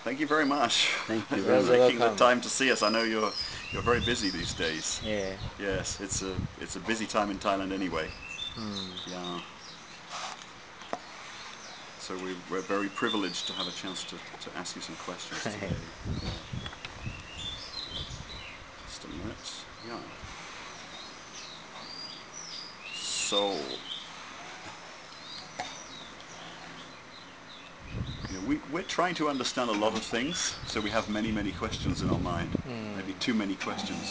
Thank you very much. Thank you very For much. taking the welcome. time to see us. I know you're very busy these days. Yeah. Yes, it's a busy time in Thailand anyway. Hmm. Yeah. So we're very privileged to have a chance to ask you some questions today. Yeah. Just a minute. Yeah. So, we're trying to understand a lot of things, so we have many, many questions in our mind. Maybe too many questions.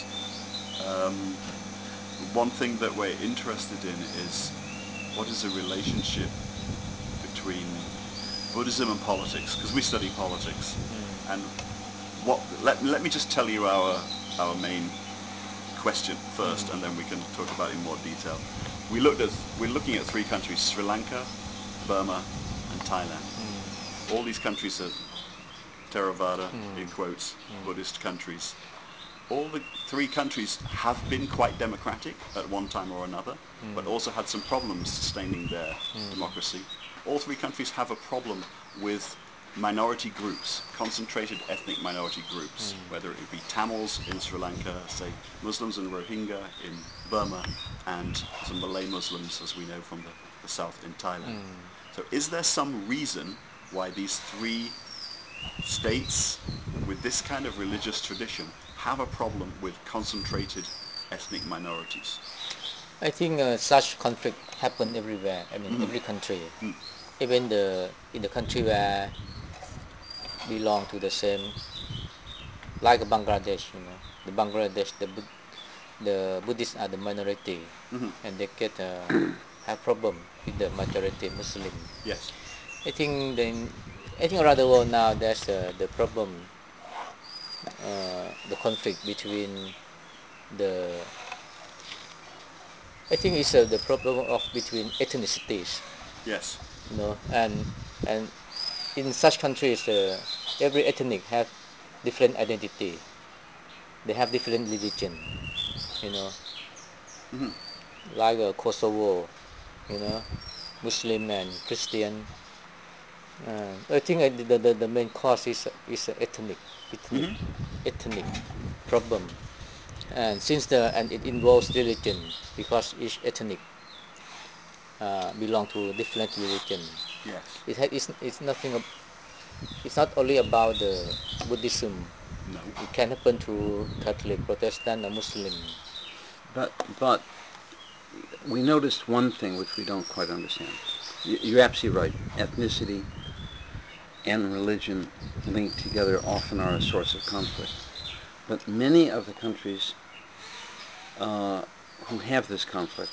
One thing that we're interested in is what is the relationship between Buddhism and politics, because we study politics. And let me just tell you our main question first, and then we can talk about it in more detail. We're looking at three countries: Sri Lanka, Burma, and Thailand. All these countries are Theravada, in quotes, Buddhist countries. All the three countries have been quite democratic at one time or another, but also had some problems sustaining their democracy. All three countries have a problem with minority groups, concentrated ethnic minority groups, whether it be Tamils in Sri Lanka, say Muslims and Rohingya in Burma, and some Malay Muslims, as we know from the south in Thailand. So is there some reason why these three states with this kind of religious tradition have a problem with concentrated ethnic minorities? I think such conflict happen everywhere. I mean, every country, even in the country where belong to the same, like Bangladesh. The Bangladesh, the Buddhists are the minority, and they get have problem with the majority Muslim. Yes. I think then, I think around the world now there's the problem, the conflict between the. I think it's the problem of between ethnicities, Yes. and in such countries, every ethnic have different identity. They have different religion, you know, like Kosovo, you know, Muslim and Christian. I think the main cause is ethnic problem, and and it involves religion because each ethnic belong to different religion. Yes. It's nothing. It's not only about the Buddhism. No. It can happen to Catholic, Protestant, or Muslim. But we noticed one thing which we don't quite understand. You're absolutely right. Ethnicity and religion linked together often are a source of conflict. But many of the countries who have this conflict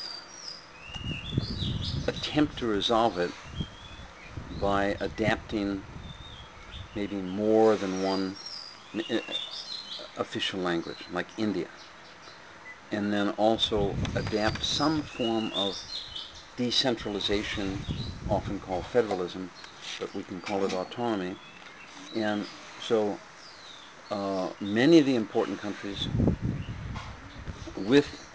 attempt to resolve it by adapting maybe more than one official language, like India, and then also adapt some form of decentralization, often called federalism, but we can call it autonomy. And so many of the important countries with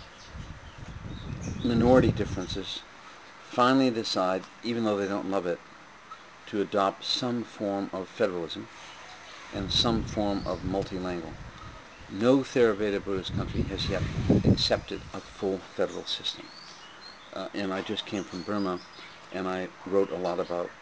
minority differences finally decide, even though they don't love it, to adopt some form of federalism and some form of multilingual. No Theravada Buddhist country has yet accepted a full federal system. And I just came from Burma, and I wrote a lot about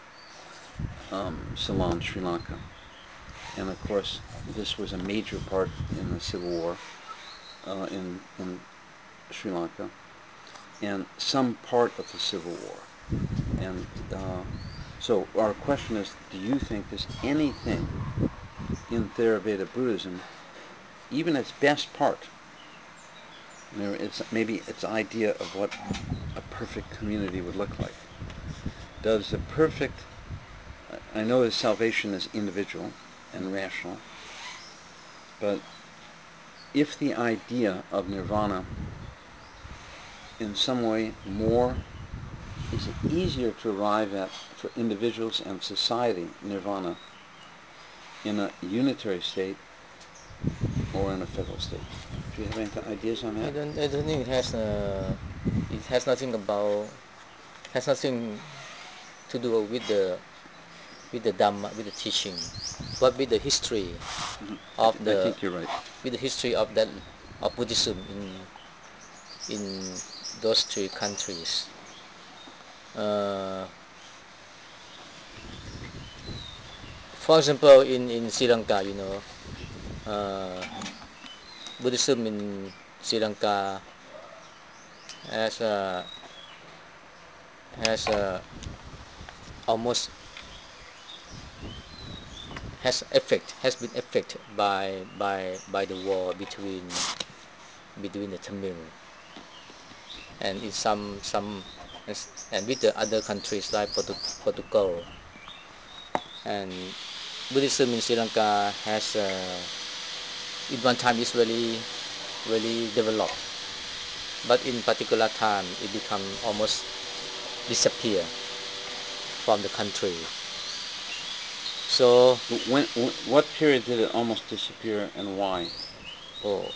Ceylon, Sri Lanka. And of course, this was a major part in the civil war in Sri Lanka, and some part of the civil war. And so our question is, do you think there's anything in Theravada Buddhism, even its best part, maybe its idea of what a perfect community would look like? Does the perfect, I know that salvation is individual and rational, but if the idea of nirvana in some way is it easier to arrive at for individuals and society, nirvana, in a unitary state or in a federal state? Do you have any ideas on that? I don't think it has nothing to do with the with the Dhamma, with the teaching, but with the history of I the think you're right. with the history of that of Buddhism in those three countries. Uh, for example, in Sri Lanka, Buddhism in Sri Lanka has has almost has been affected by the war between the Tamil and in some and with the other countries like Portugal. And Buddhism in Sri Lanka has in one time is really developed, but in particular time it become almost disappear from the country. So What period did it almost disappear, and why? oh,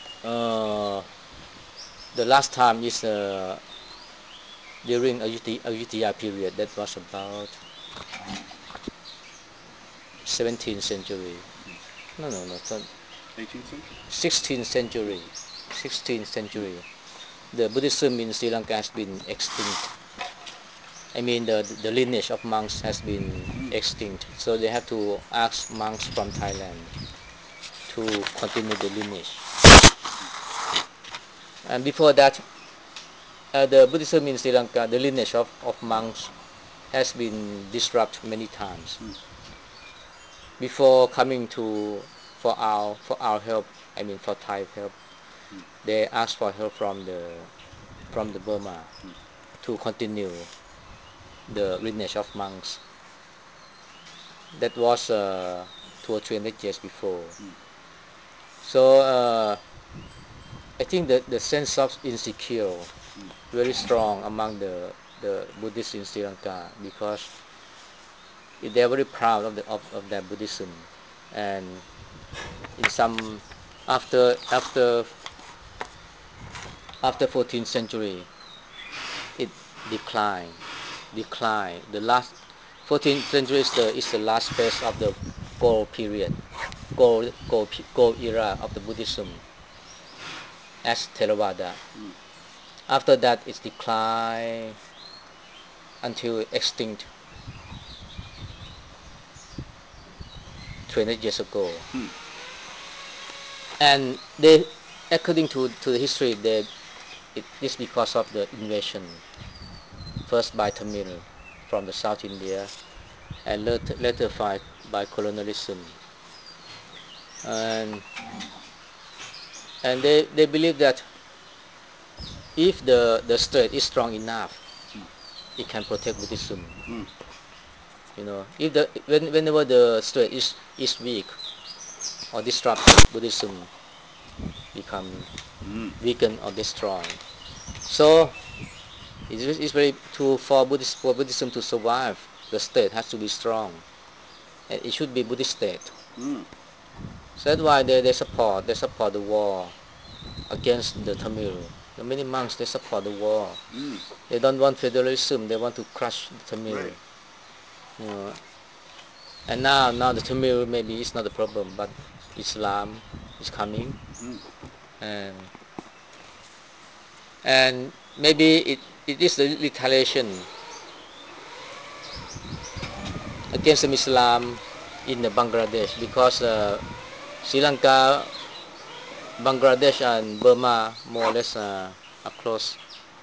the last time is during Ayutthaya period. That was about 17th century. No, 18th century. 16th century. 16th century. The Buddhism in Sri Lanka has been extinct. I mean, the lineage of monks has been extinct. So they have to ask monks from Thailand to continue the lineage. And before that, the Buddhism in Sri Lanka, the lineage of monks has been disrupted many times. Before coming to for our help, I mean for Thai help, they asked for help from the Burma to continue the lineage of monks. That was 200 or 300 years before. So I think that the sense of insecure very strong among the Buddhists in Sri Lanka, because they are very proud of their Buddhism. And in some after 14th century it declined. The last 14th century is the last phase of the gold period, gold era of the Buddhism as Theravada. After that it's declined until extinct 200 years ago. And they, according to the history, it is because of the invasion, first by Tamil from the South India, and later by colonialism. And they believe that if the state is strong enough, it can protect Buddhism. If whenever the state is weak or disrupted, Buddhism become weakened or destroyed. So it's very for Buddhism to survive, the state has to be strong. And it should be Buddhist state. So that's why they support the war against the Tamil. The many monks, they support the war. They don't want federalism. They want to crush the Tamil. Right. And now the Tamil maybe is not a problem, but Islam is coming, and maybe it is the retaliation against Islam in Bangladesh, because Sri Lanka, Bangladesh and Burma more or less are close,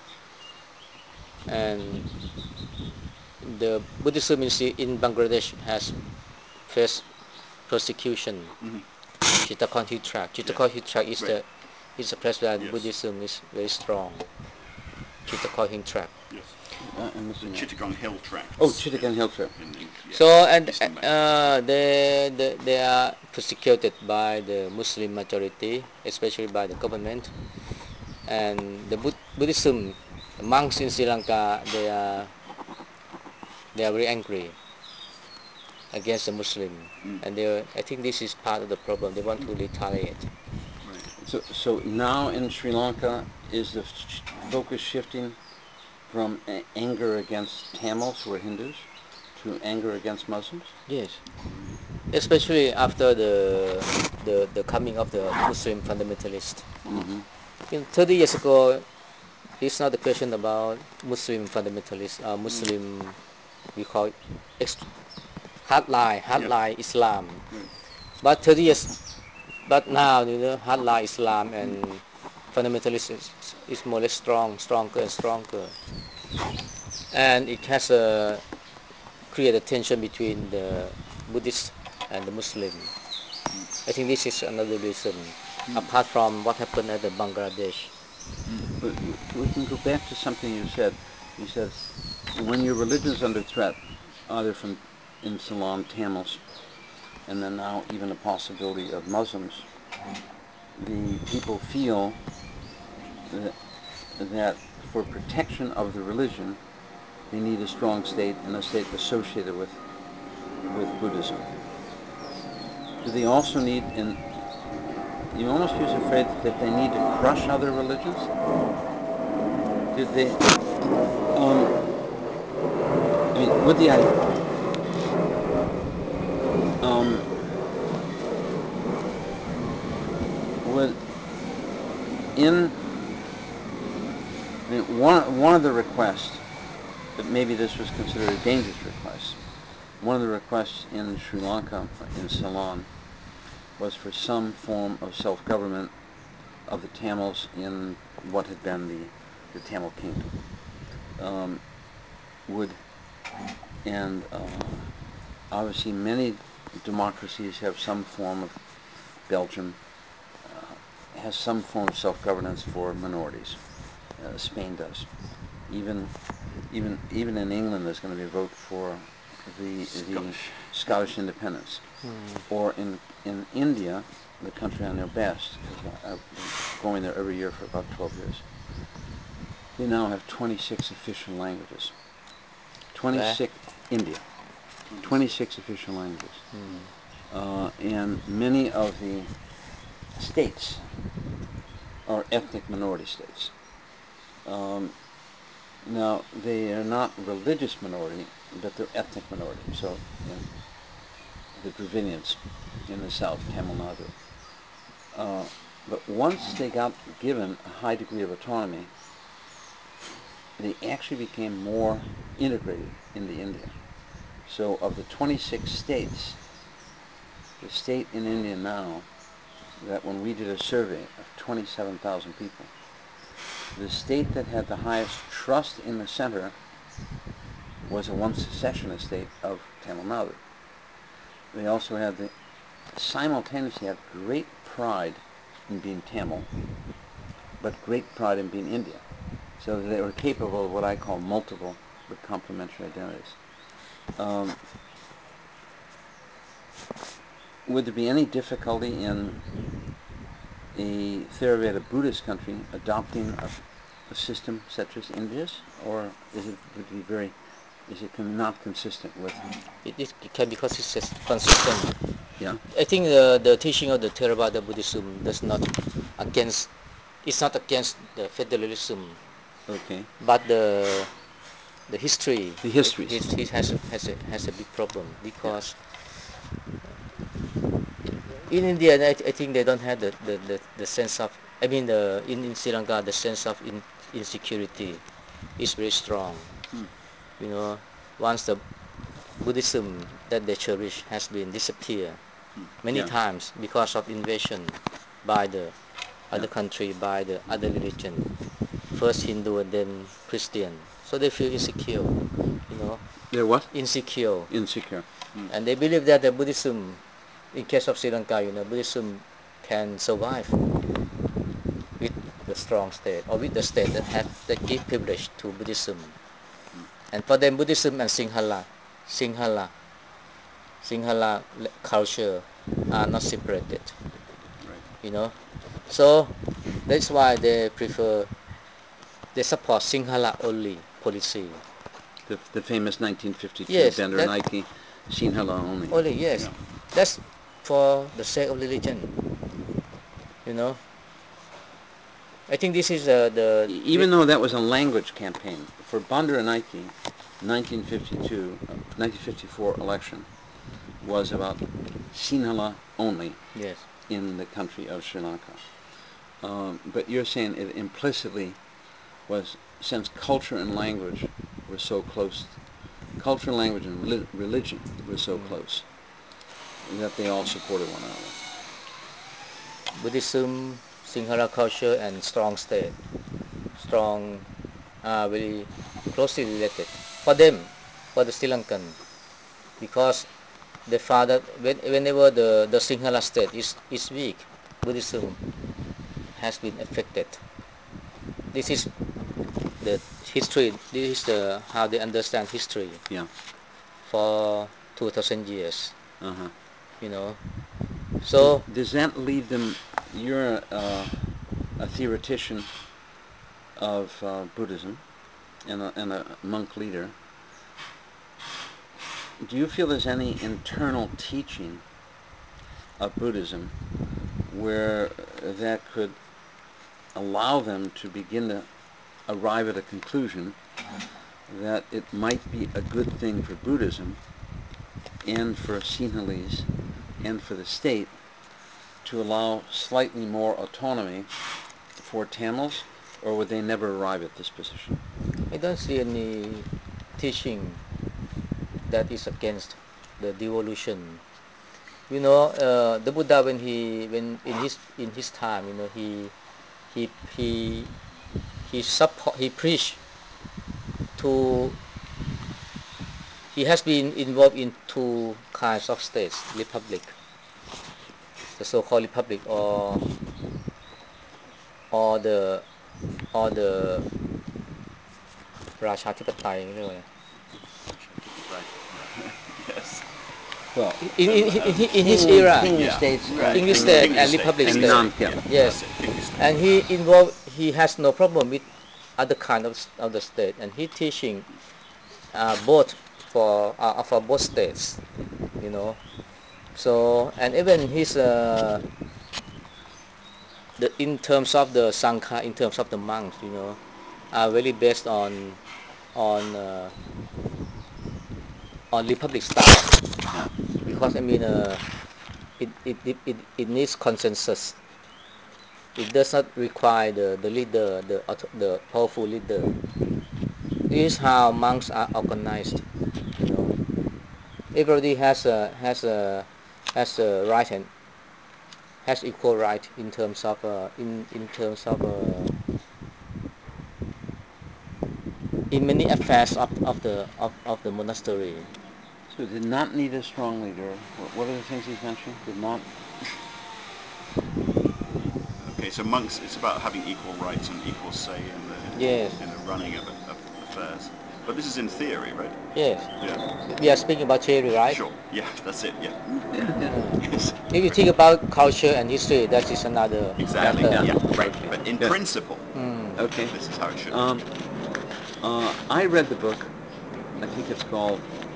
and the Buddhism in Bangladesh has faced persecution. Chittagong Hill Tract. Chittagong Hill Tract is a place where Buddhism is very strong. Chittagong Hill Tract. Yes. The Chittagong Hill Tract. Oh, Chittagong Hill Tract. So and they are persecuted by the Muslim majority, especially by the government, and the Buddhism, the monks in Sri Lanka, they are very angry against the Muslim, and I think this is part of the problem. They want to retaliate. Right. So now in Sri Lanka, is the focus shifting from anger against Tamils who are Hindus to anger against Muslims? Yes, especially after the coming of the Muslim fundamentalist. 30 years ago, it's not a question about Muslim fundamentalist, Muslim, we call it hardline Islam. Right. But 30 years, but now, hardline Islam and fundamentalist is more or less stronger and stronger. And it has create a tension between the Buddhist and the Muslim. I think this is another reason, apart from what happened at the Bangladesh. But we can go back to something you said. You said, when your religion is under threat, either from in Ceylon, Tamils, and then now even the possibility of Muslims, the people feel that for protection of the religion, they need a strong state and a state associated with Buddhism. Do they also need, and you almost use the phrase that they need to crush other religions? Did they, I mean, with the idea, with, in, I mean, one of the requests, but maybe this was considered a dangerous request, one of the requests in Sri Lanka, in Ceylon, was for some form of self-government of the Tamils in what had been the Tamil kingdom. Obviously many democracies have some form of, Belgium has some form of self-governance for minorities. Spain does. Even in England, there's going to be a vote for the Scottish independence. Or in India, the country I know best, because I've been going there every year for about 12 years, they now have 26 official languages. 26, India. 26 official languages. And many of the states are ethnic minority states. Now, they are not religious minority, but they're ethnic minority. So, the Dravidians in the south, Tamil Nadu. But once they got given a high degree of autonomy, they actually became more integrated into India. So of the 26 states, the state in India now, that when we did a survey of 27,000 people, the state that had the highest trust in the center was a one secessionist state of Tamil Nadu. They also had simultaneously had great pride in being Tamil, but great pride in being India. So they were capable of what I call multiple but complementary identities. Would there be any difficulty in a Theravada Buddhist country adopting a system such as India's, or is it not consistent with? It can be consistent. Yeah. I think the teaching of the Theravada Buddhism it's not against the federalism. Okay. But the history. The histories. It has a big problem because in India, I think they don't have the sense of. I mean, in Sri Lanka, the sense of insecurity is very strong. Once the Buddhism that they cherish has been disappeared many times because of invasion by the other country, by the other religion, first Hindu and then Christian. So they feel insecure. They're what? Insecure. Insecure. And they believe that the Buddhism, in case of Sri Lanka, Buddhism can survive with the strong state or with the state that give privilege to Buddhism. And for them, Buddhism and Sinhala culture are not separated. Right. So that's why they support Sinhala only policy. The famous 1952 Yes, Bandaranaike, Sinhala only. Only, yes. Yeah. That's for the sake of religion. I think this is Even though that was a language campaign for Bandaranaike, 1954 election was about Sinhala only Yes. in the country of Sri Lanka. But you're saying it implicitly was, since culture and language were so close, culture, language, and religion were so close, that they all supported one another. Buddhism, Sinhala culture, and strong state, strong, very closely related for them, for the Sri Lankan, because the father, whenever the Sinhala state is weak, Buddhism has been affected. This is the history. This is the how they understand history Yeah. for 2,000 years. Uh-huh. You know, so Does that lead them? You're a theoretician of Buddhism and a monk leader. Do you feel there's any internal teaching of Buddhism where that could allow them to begin to arrive at a conclusion that it might be a good thing for Buddhism and for Sinhalese and for the state to allow slightly more autonomy for Tamils, or would they never arrive at this position? I don't see any teaching that is against the devolution. You know, the Buddha, when in his time, you know, he he he preached to. He has been involved in two kinds of states: republic, the so-called republic, or the or the Rajathipatai, เรียกว่าไง Yes. Well, in his era, kingly Yeah, states, right. English and state Kingly and state, republic kingly state. state. Yeah, Yes, that's it, kingly state. and he involved. He has no problem with other kind of the state, and he teaching both for both states, you know. So, and even his in terms of the sangha, in terms of the monks, you know, are really based on uh, on republic style, because I mean it needs consensus. It does not require the leader, the powerful leader. This is how monks are organized. You know, everybody has a right and has equal right in terms of in terms of in many affairs of the monastery. So did not need a strong leader. What are the things he's mentioning? Did not. Okay, so monks, it's about having equal rights and equal say Yes. in the running of affairs. But this is in theory, right? Yes. Yeah. We are speaking about theory, right? Sure. Yeah, that's it. Yeah. Yes. If you think about culture and history, that is another Exactly. matter. Yeah. Right. Okay. But in Good. principle, Okay. this is how it should I read the book. I think it's called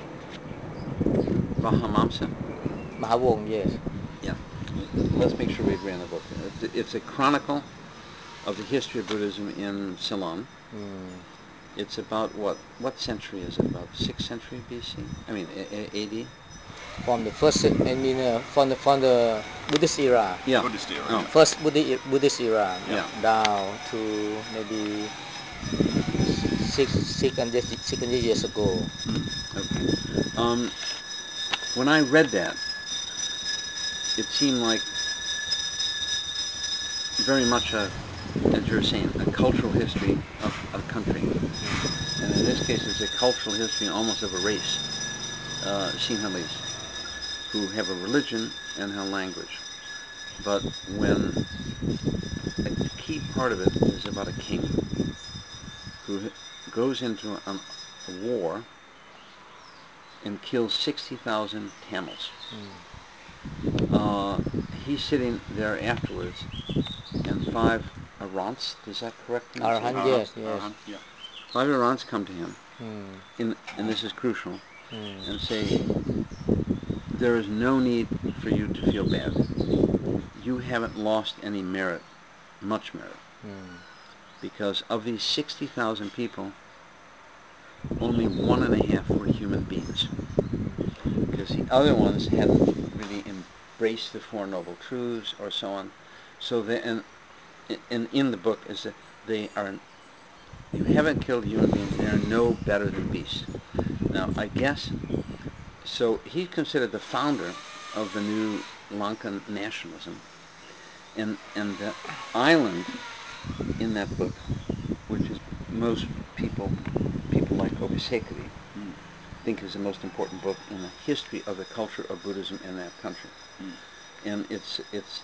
Vahamamsa. Mahavong, yes. Yeah. Let's make sure we agree on the book. It's a chronicle of the history of Buddhism in Ceylon. It's about what century is it? About 6th century BC? I mean AD? From the first, I mean, from the Buddhist era. Yeah. Buddhist era. Oh. Yeah. First Buddhist era, Yeah. down to maybe 600 years ago. Okay. When I read that, it seemed like very much as you're saying, a cultural history of a country. And in this case, it's a cultural history almost of a race, Sinhalese, who have a religion and a language. But when a key part of it is about a king who goes into a war and kills 60,000 Tamils. He's sitting there afterwards, and 5 Arhants, is that correct pronunciation? Arhan, yes, yes. Yeah. 5 Arhants come to him, and this is crucial, and say, there is no need for you to feel bad. You haven't lost any merit, much merit, because of these 60,000 people, only 1.5 were human beings, because the other ones hadn't really embraced the Four Noble Truths or so on. So in the book is that they are, you haven't killed human beings, they are no better than beasts. Now, I guess, so he's considered the founder of the new Lankan nationalism, and the island in that book, which is most people like Obisekri, think is the most important book in the history of the culture of Buddhism in that country. And it's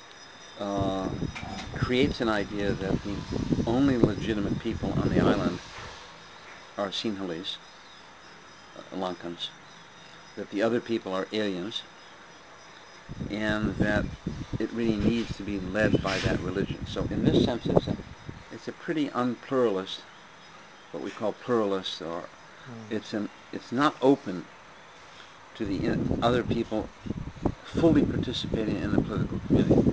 creates an idea that the only legitimate people on the island are Sinhalese, Lankans, that the other people are aliens, and that it really needs to be led by that religion. So in this sense, it's a pretty unpluralist, what we call pluralist, or it's not open to the other people fully participating in the political community.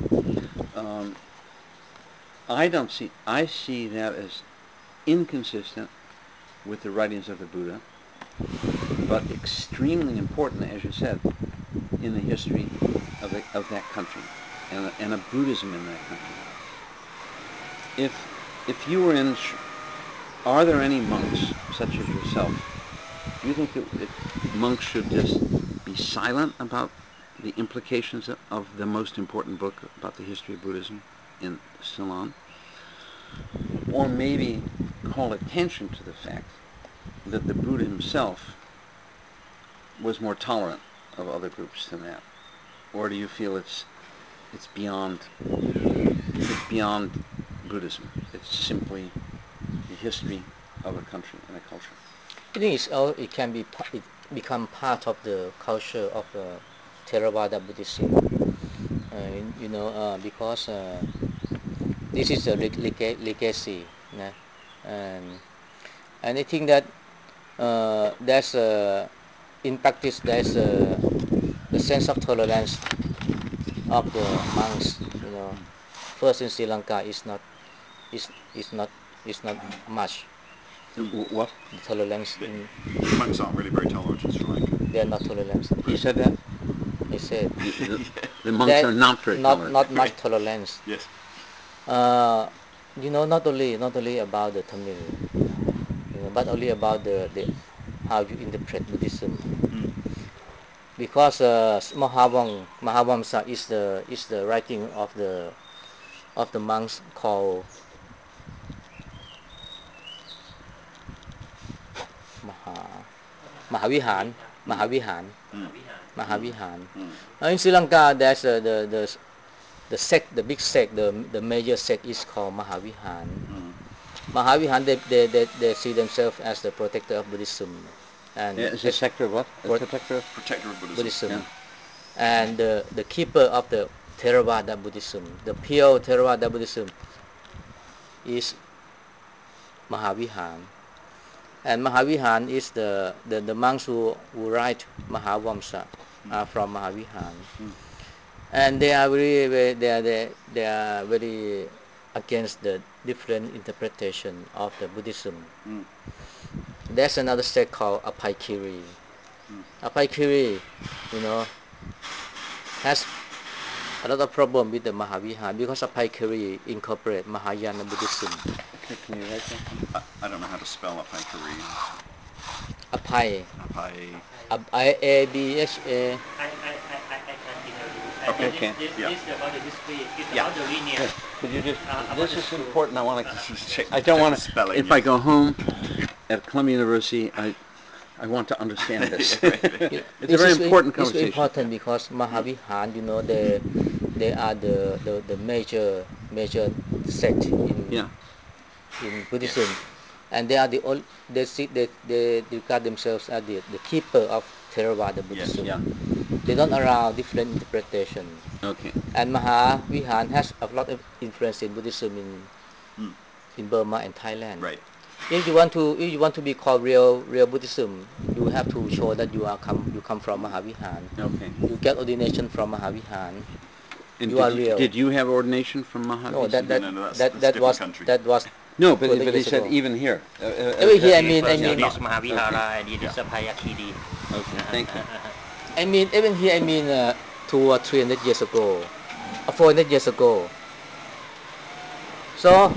I see that as inconsistent with the writings of the Buddha, but extremely important, as you said, in the history of that country and of Buddhism in that country. If you were in, are there any monks such as yourself? Do you think that monks should just be silent about the implications of the most important book about the history of Buddhism in Ceylon? Or maybe call attention to the fact that the Buddha himself was more tolerant of other groups than that? Or do you feel it's beyond Buddhism? It's simply the history of a country and a culture. I think it can become part of the culture of Theravada Buddhism. Because this is a legacy, and I think that there's in practice there's the sense of tolerance of the monks. First in Sri Lanka is not much. What? The tolerance in Monks aren't really very tolerant in Sri Lanka. they are not tolerant. He said that? I said The monks are not very tolerant. Not much tolerance. Yes. Not only about the Tamil, but only about the how you interpret Buddhism. Because Mahavamsa is the writing of the monks called Mahavihan. In Sri Lanka, there's the sect, the big sect, the major sect is called Mahavihan. Mahavihan, they see themselves as the protector of Buddhism. And Is a sector of what? Protector of Buddhism. Yeah. And the keeper of the Theravada Buddhism, the pure Theravada Buddhism, is Mahavihan. And Mahavihan is the monks who write Mahavamsa are from Mahavihan. And they are very against the different interpretation of the Buddhism. There's another sect called Apaikiri. Apaikiri, has a lot of problem with the Mahavihan because Apaikiri incorporate Mahayana Buddhism. Okay, can you write that? I don't know how to spell Apaikiri. Apai. I A-B-H-A. Okay. This Yeah. is about the history. It's Yeah. about the lineage. Could you just? About This the is school. important. I want to. Check I don't want the to. spelling, If I yes. go home at Columbia University, I want to understand this. It's a very important conversation. It's important because Mahavihan, they are the major sect in Buddhism, and they are the only, they regard themselves as the keeper of Theravada Buddhism. Yeah. They don't allow different interpretation. Okay. And Mahavihan has a lot of influence in Buddhism in Burma and Thailand. Right. If you want to be called real Buddhism, you have to show that you come from Mahavihan. Okay. You get ordination from Mahavihan. And You are real. did you have ordination from Mahavishnu? No, No, that's a different country. that was No, but, 200 but he years said ago. even here. Even here, I It mean, was yeah, Buddhist Mahavihara and it is Yeah. a Payakidi. Okay, thank you. I mean, even here, I mean, 200 or 300 years ago, or 400 years ago. So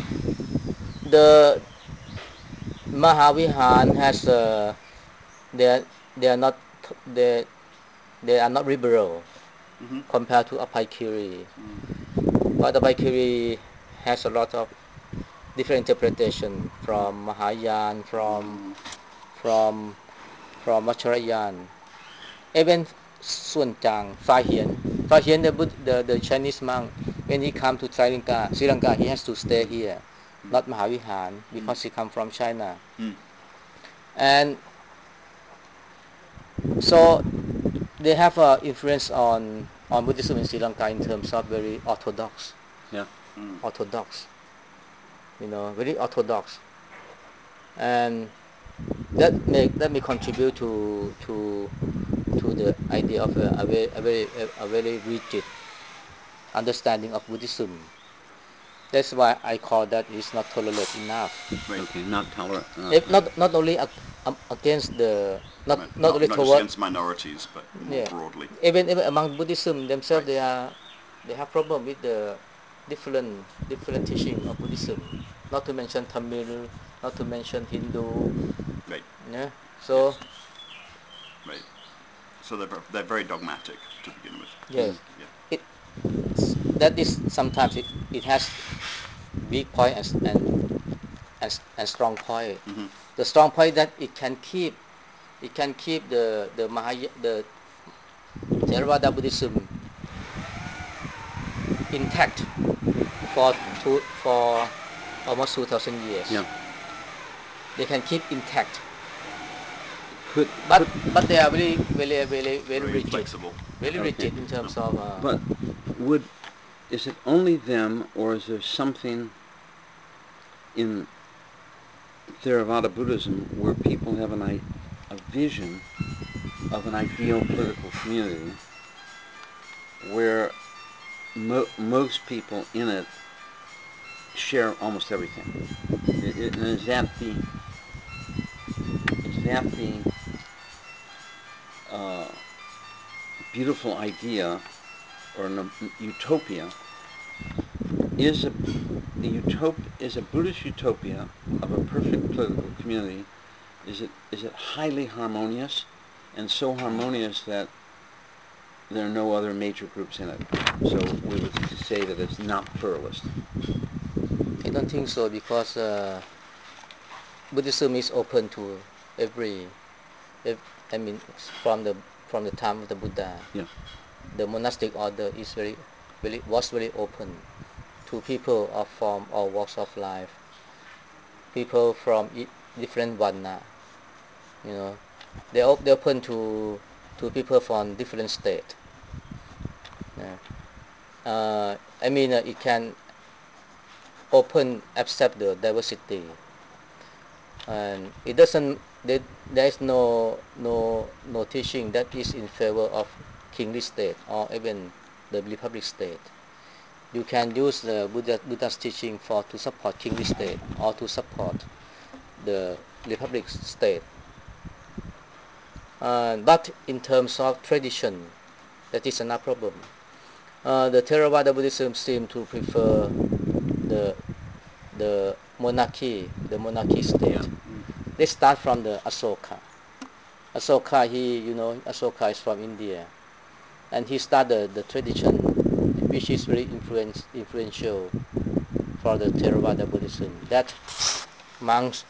the Mahavihan has they they are not they they are not liberal compared to Abhaikiri. But Abhaikiri has a lot of different interpretation from Mahayana, from Vajrayana, even Sun Chang, Fa Hien. Fa Hien, the Chinese monk, when he come to Sri Lanka, he has to stay here, not Mahavihan, because he come from China. And so they have influence on Buddhism in Sri Lanka in terms of very orthodox, Yeah. orthodox, very orthodox, and that may contribute to the idea of a very rigid understanding of Buddhism. That's why I call that is not tolerant enough. Right. Okay, not tolerant. If not only against the not Right. only Not just toward against minorities, but more broadly. even among Buddhism themselves, Right. they have problem with the different teaching of Buddhism. Not to mention Tamil, not to mention Hindu. Right. Yeah. So Right. So they're very dogmatic to begin with. yes, Yeah. it that is sometimes it has weak point and strong point. The strong point that it can keep the Theravada Buddhism intact for almost 2,000 years. Yeah. They can keep intact, Could, but they are very Very rigid, inflexible. very Yeah. rigid in terms of. but is it only them, or is there something in Theravada Buddhism where people have a vision of an ideal political community where most people in it share almost everything? And is that the beautiful idea or utopia? Is a Buddhist utopia of a perfect political community? Is it highly harmonious, and so harmonious that there are no other major groups in it? So we would say that it's not pluralist. I don't think so, because Buddhism is open to every. I mean, from the time of the Buddha, Yeah. the monastic order is was very open to people of from all walks of life, people from different varna. They're open to people from different state. Yeah. I mean, it can open accept the diversity, and it doesn't. There is no teaching that is in favor of kingly state or even the republic state. You can use the Buddha's teaching to support kingly state or to support the republic state. But in terms of tradition, that is another problem. The Theravada Buddhism seem to prefer the monarchy state. Yeah. They start from the Asoka. Asoka is from India, and he started the tradition, which is very influential for the Theravada Buddhism. That monks,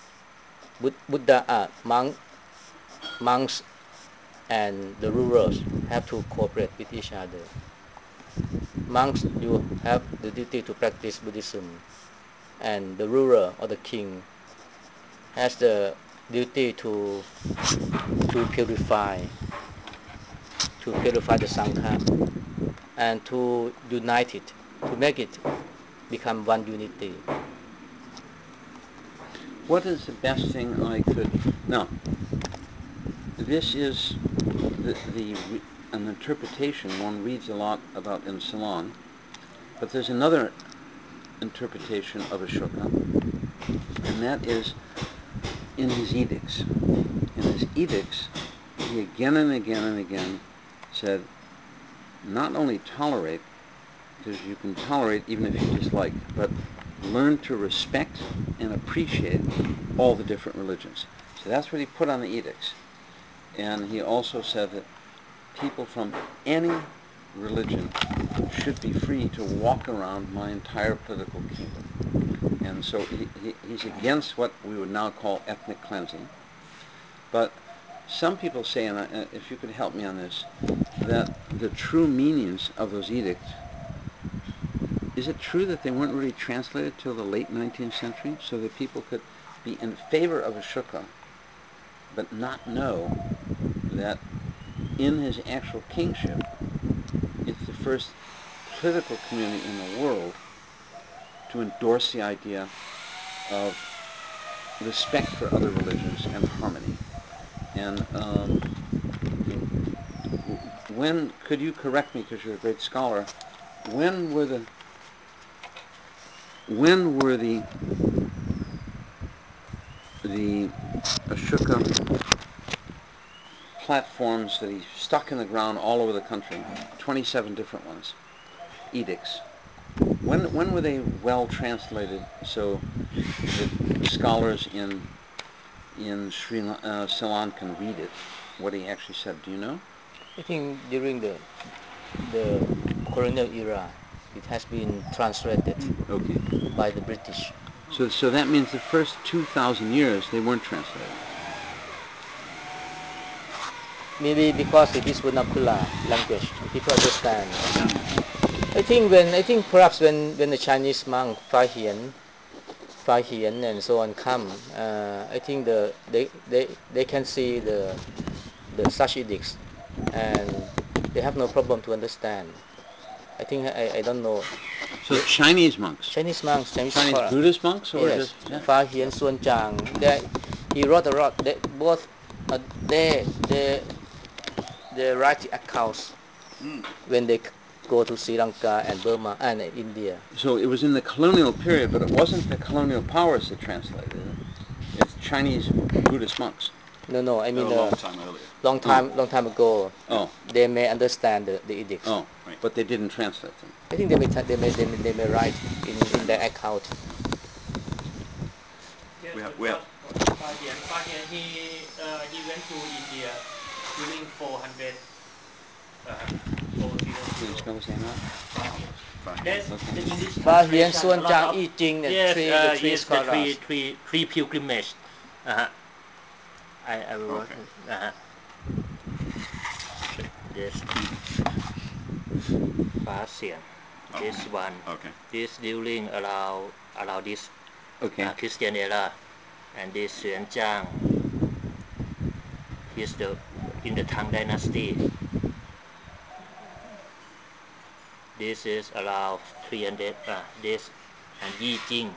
monks and the rulers have to cooperate with each other. Monks, you have the duty to practice Buddhism, and the ruler or the king has the duty to purify the Sangha and to unite it, to make it become one unity. What is the best thing I could... Now, this is an interpretation one reads a lot about in Ceylon, but there's another interpretation of Ashoka, and that is in his edicts. In his edicts, he again and again and again said, not only tolerate, because you can tolerate even if you dislike, but learn to respect and appreciate all the different religions. So that's what he put on the edicts. And he also said that people from any religion should be free to walk around my entire political kingdom. And so he's against what we would now call ethnic cleansing. But some people say, and if you could help me on this, that the true meanings of those edicts, is it true that they weren't really translated till the late 19th century so that people could be in favor of Ashoka but not know that in his actual kingship, it's the first political community in the world to endorse the idea of respect for other religions and harmony. And when, could you correct me because you're a great scholar, when were the Ashoka platforms that he stuck in the ground all over the country, 27 different ones, edicts, when were they well translated so that scholars in Ceylon can read it, what he actually said? Do you know? I think during the colonial era, it has been translated Okay. by the British. So that means the first 2,000 years they weren't translated. Maybe because it is vernacular language, people understand. I think perhaps when the Chinese monk Fa Hien and so on come, I think they can see the such edicts, and they have no problem to understand. I think I don't know. So Chinese monks? Chinese Buddhist monks, or yes, just? Yeah. Fa Hien, Xuan Zhang. He wrote a lot. Both they write the accounts when they go to Sri Lanka and Burma and India. So it was in the colonial period, but it wasn't the colonial powers that translated it. It's Chinese Buddhist monks. No. I mean a long time earlier. long time ago. Oh. They may understand the edicts. Oh, Right. but they didn't translate them. I think they may write in their account. Yes, We have- Fahien, he went to India during 400 Can you spell his name out? Fahien. Fahien. There's Okay. the English Fa Hien, translation, Xuan a lot Zhang, of- Yi Jing, the yes, three yes, scholars. the three pilgrimage. I will write Okay. it. This Fahien, this one. Okay. This during around this Okay. Christian era, and this Xuan Zhang. He's in the Tang Dynasty. This is around 300. This and Yi Jing,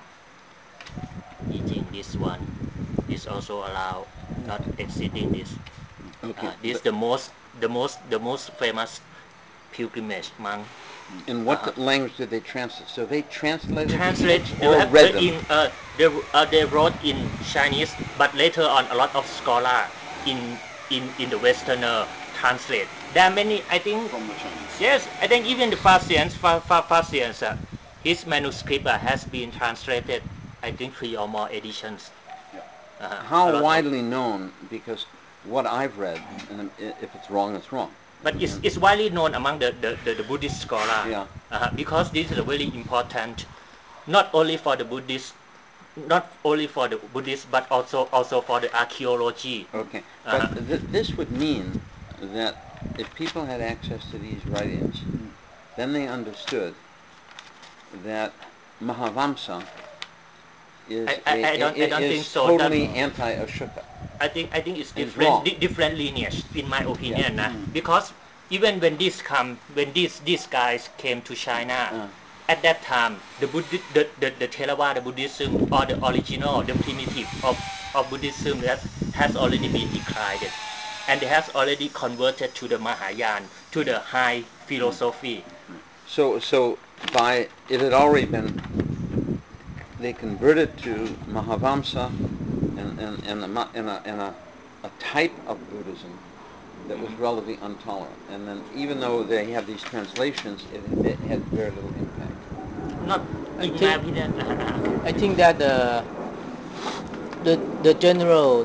this one is also allowed, not exceeding this. Okay. This the most famous pilgrimage monk. In what language did they translate? So they translated Translate the edicts or read them? they wrote in Chinese, but later on a lot of scholar in the Westerner translate. There are many, I think. From the Chinese. Yes, I think even the Fasians, his manuscript has been translated, I think 3 or more editions. Yeah. A lot How of- widely known? Because what I've read, and if it's wrong, it's wrong. But it's widely known among the Buddhist scholar. Yeah. Because this is very important, not only for the Buddhists, but also for the archaeology. Okay. But this would mean that if people had access to these writings, then they understood that Mahavamsa is I don't think so. totally anti-Ashoka. I think it's It's wrong. different lineage, in my opinion. Because even when these guys came to China, at that time the Theravada Buddhism, or the original, the primitive of Buddhism, that has already been declined, and they has already converted to the Mahayana, to the high philosophy. So it had already been they converted to Mahavamsa and a type of Buddhism that was relatively intolerant. And then even though they have these translations, it had very little impact. Not I in my think- opinion. I think that the general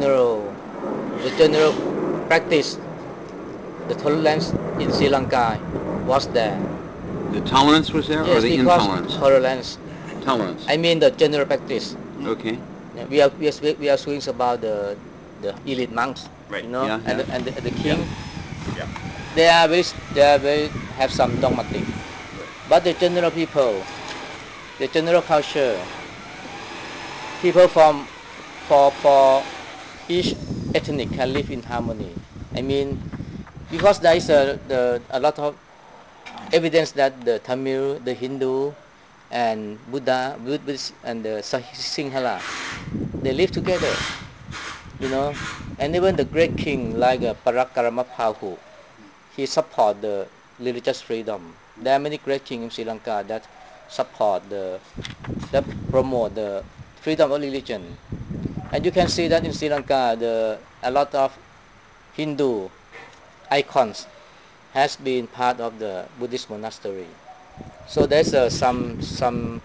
practice, the tolerance in Sri Lanka was there. The tolerance was there, or Yes, the because intolerance? tolerance. Tolerance. I mean the general practice. Okay. We are speaking about the elite monks, Right. you know, Yeah, and yeah. the king. Yeah. They are very have some dogmatic, but the general people, the general culture, people from for each ethnic can live in harmony. I mean, because there is a lot of evidence that the Tamil, the Hindu, and Buddhist, and the Sinhala, they live together, you know, and even the great king like Parakaramapahu, he support the religious freedom. There are many great kings in Sri Lanka that support that promote the freedom of religion, and you can see that in Sri Lanka a lot of Hindu icons has been part of the Buddhist monastery. So there's some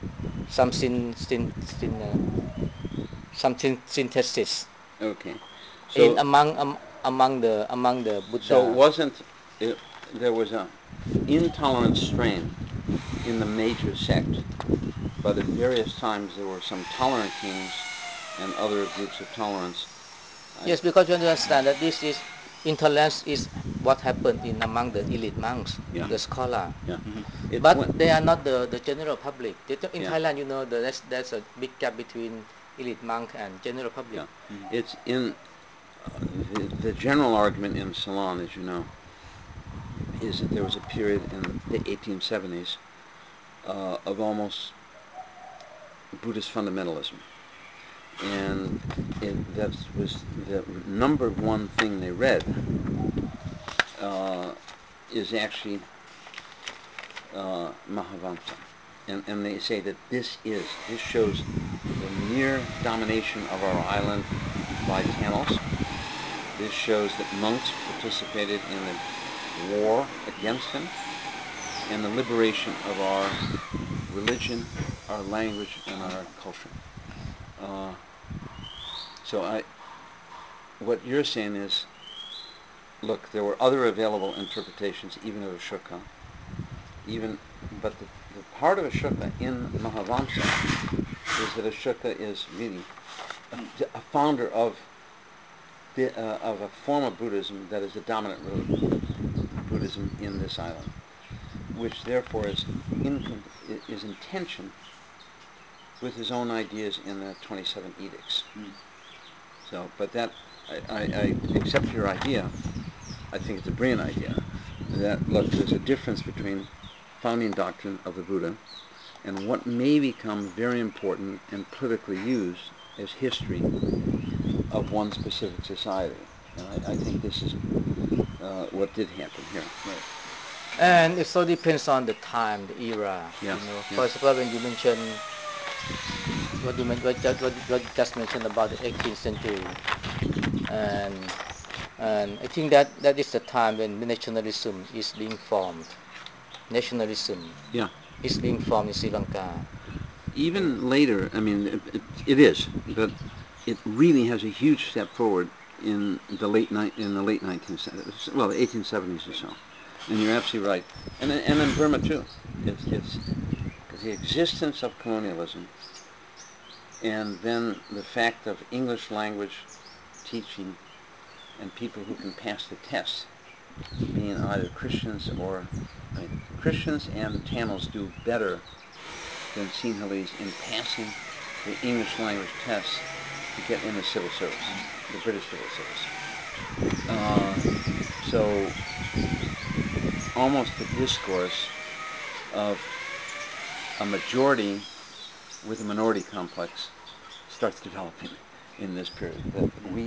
synthesis Okay. in So among the Buddha. so there was a intolerant strain in the major sect, but at various times there were some tolerant kings and other groups of tolerance. Yes, because you understand that this is intolerance is what happened in among the elite monks, Yeah. the scholar. Yeah. It But went- they are not the general public. In Yeah. Thailand, you know, there's a big gap between elite monk and general public. Yeah. It's in the general argument in Ceylon, as you know, is that there was a period in the 1870s of almost Buddhist fundamentalism, and that was the number one thing they read is actually Mahavamsa, and they say that this shows the near domination of our island by Tamils. This shows that monks participated in the war against him and the liberation of our religion, our language, and our culture. So what you're saying is, look, there were other available interpretations, even of Ashoka, but the part of Ashoka in Mahavamsa is that Ashoka is really a founder of a form of Buddhism that is the dominant Buddhism in this island, which therefore is in tension with his own ideas in the 27 edicts. So, but that I accept your idea. I think it's a brilliant idea. That look, there's a difference between founding doctrine of the Buddha and what may become very important and politically used as history of one specific society. And I think this is what did happen here. Right. And it so depends on the time, the era. Yeah, You know, yeah. for example, when you mention what you just mentioned about the 18th century, and I think that is the time when nationalism is being formed. Nationalism Yeah. is being formed in Sri Lanka. Even later, I mean, it is, but it really has a huge step forward in the late 19th, well, the 1870s or so. And you're absolutely right. And in Burma too, it's the existence of colonialism, and then the fact of English language teaching and people who can pass the test, being either Christians Christians and Tamils do better than Sinhalese in passing the English language tests to get in the civil service, the British civil service. So almost the discourse of a majority with a minority complex starts developing in this period. That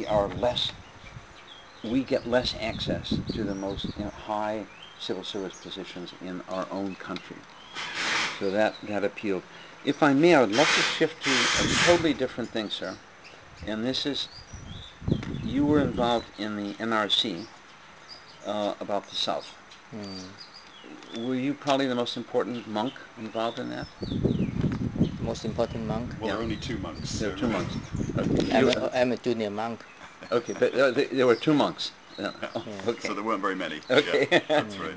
we get less access to the most high civil service positions in our own country. So that appealed. If I may, I would love to shift to a totally different thing, sir. And this is, you were involved in the NRC about the South. Were you probably the most important monk involved in that? Most important monk. Well, there are only two monks. There are two monks. I'm a junior monk. Okay, but there were two monks. Oh, Yeah. okay. So there weren't very many. Okay. Yeah, that's right.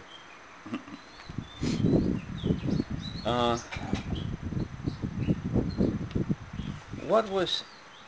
What was?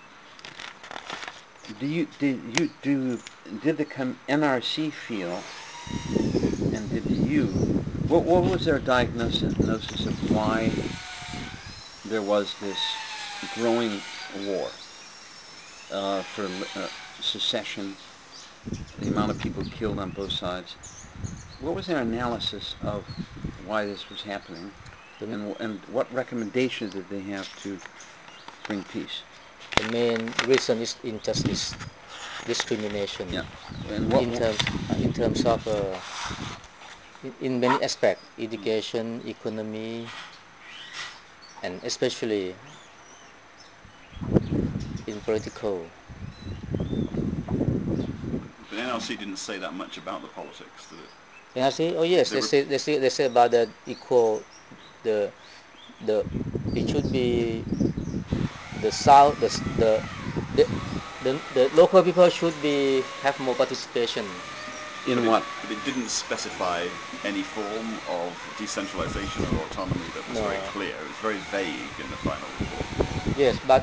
Did the NRC feel, and did you? What was their diagnosis of why there was this growing war for secession, the amount of people killed on both sides? What was their analysis of why this was happening, and what recommendations did they have to bring peace? The main reason is injustice, discrimination. Yeah, and what? In terms of in many aspects, education, economy, and especially in political. But NRC didn't say that much about the politics, did it? NRC? Oh yes, they say about the equal, the it should be the South, the local people should be have more participation. In what? But it didn't specify any form of decentralization or autonomy that was very clear. It was very vague in the final report. Yes, but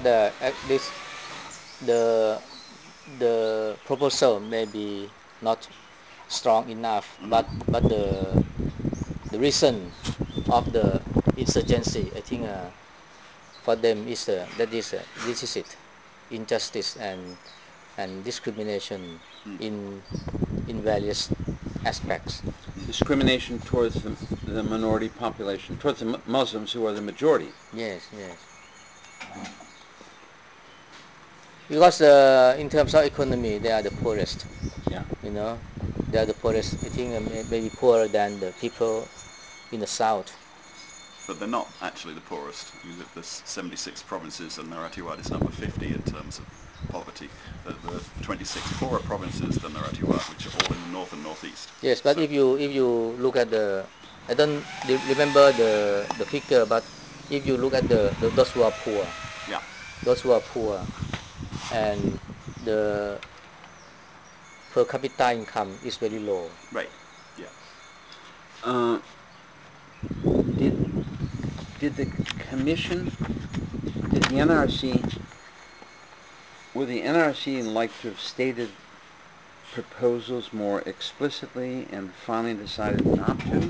the proposal may be not strong enough, but the reason of the insurgency, I think for them is this is it, injustice and discrimination in various aspects. Discrimination towards the minority population, towards the Muslims who are the majority. Yes, yes. Because in terms of economy, they are the poorest. Yeah. You know, they are the poorest. I think maybe poorer than the people in the south. But they're not actually the poorest. I mean, there's 76 provinces and Narathiwat is number 50 in terms of poverty. The 26 poorer provinces than Narathiwat, which are all in the north and northeast. Yes, but if you look at I don't remember the figure, but if you look at those who are poor, Yeah. those who are poor, and the per capita income is very low. Right. Yeah. Did the commission, did the NRC, would the NRC like to have stated proposals more explicitly and finally decided not to?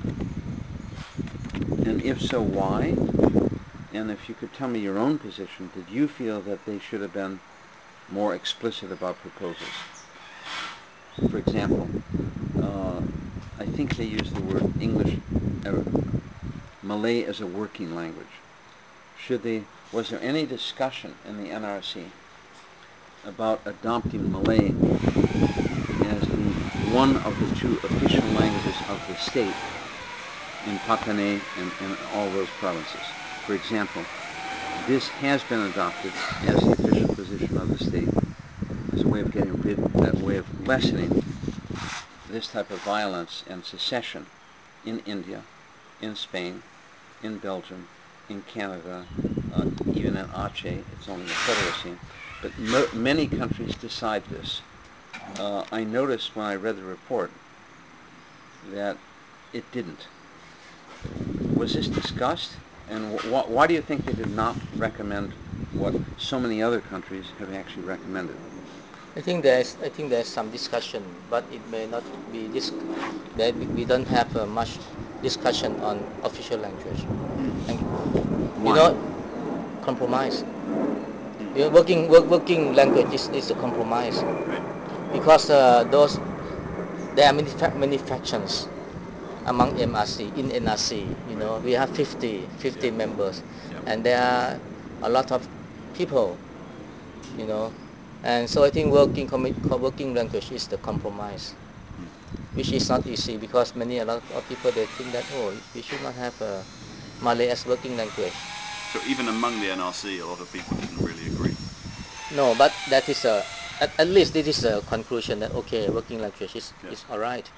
And if so, why? And if you could tell me your own position, did you feel that they should have been more explicit about proposals? For example, I think they use the word English, Malay as a working language. Was there any discussion in the NRC about adopting Malay as one of the two official languages of the state in Patani and all those provinces? For example, this has been adopted as the official position of the state as a way of lessening this type of violence and secession in India, in Spain, in Belgium, in Canada, even in Aceh. It's only a federacy. But many countries decide this. I noticed when I read the report that it didn't. Was this discussed? And why do you think they did not recommend what so many other countries have actually recommended? I think there's some discussion, but it may not be we don't have much discussion on official language. And, Why? Compromise. Working language is a compromise because there are many factions among MRC in NRC. We have 50 members, and there are a lot of people. And so I think working language is the compromise, which is not easy because a lot of people they think that we should not have Malay as working language. So even among the NRC, a lot of people didn't really agree. No, but that is at least this is a conclusion that okay, working language is all right.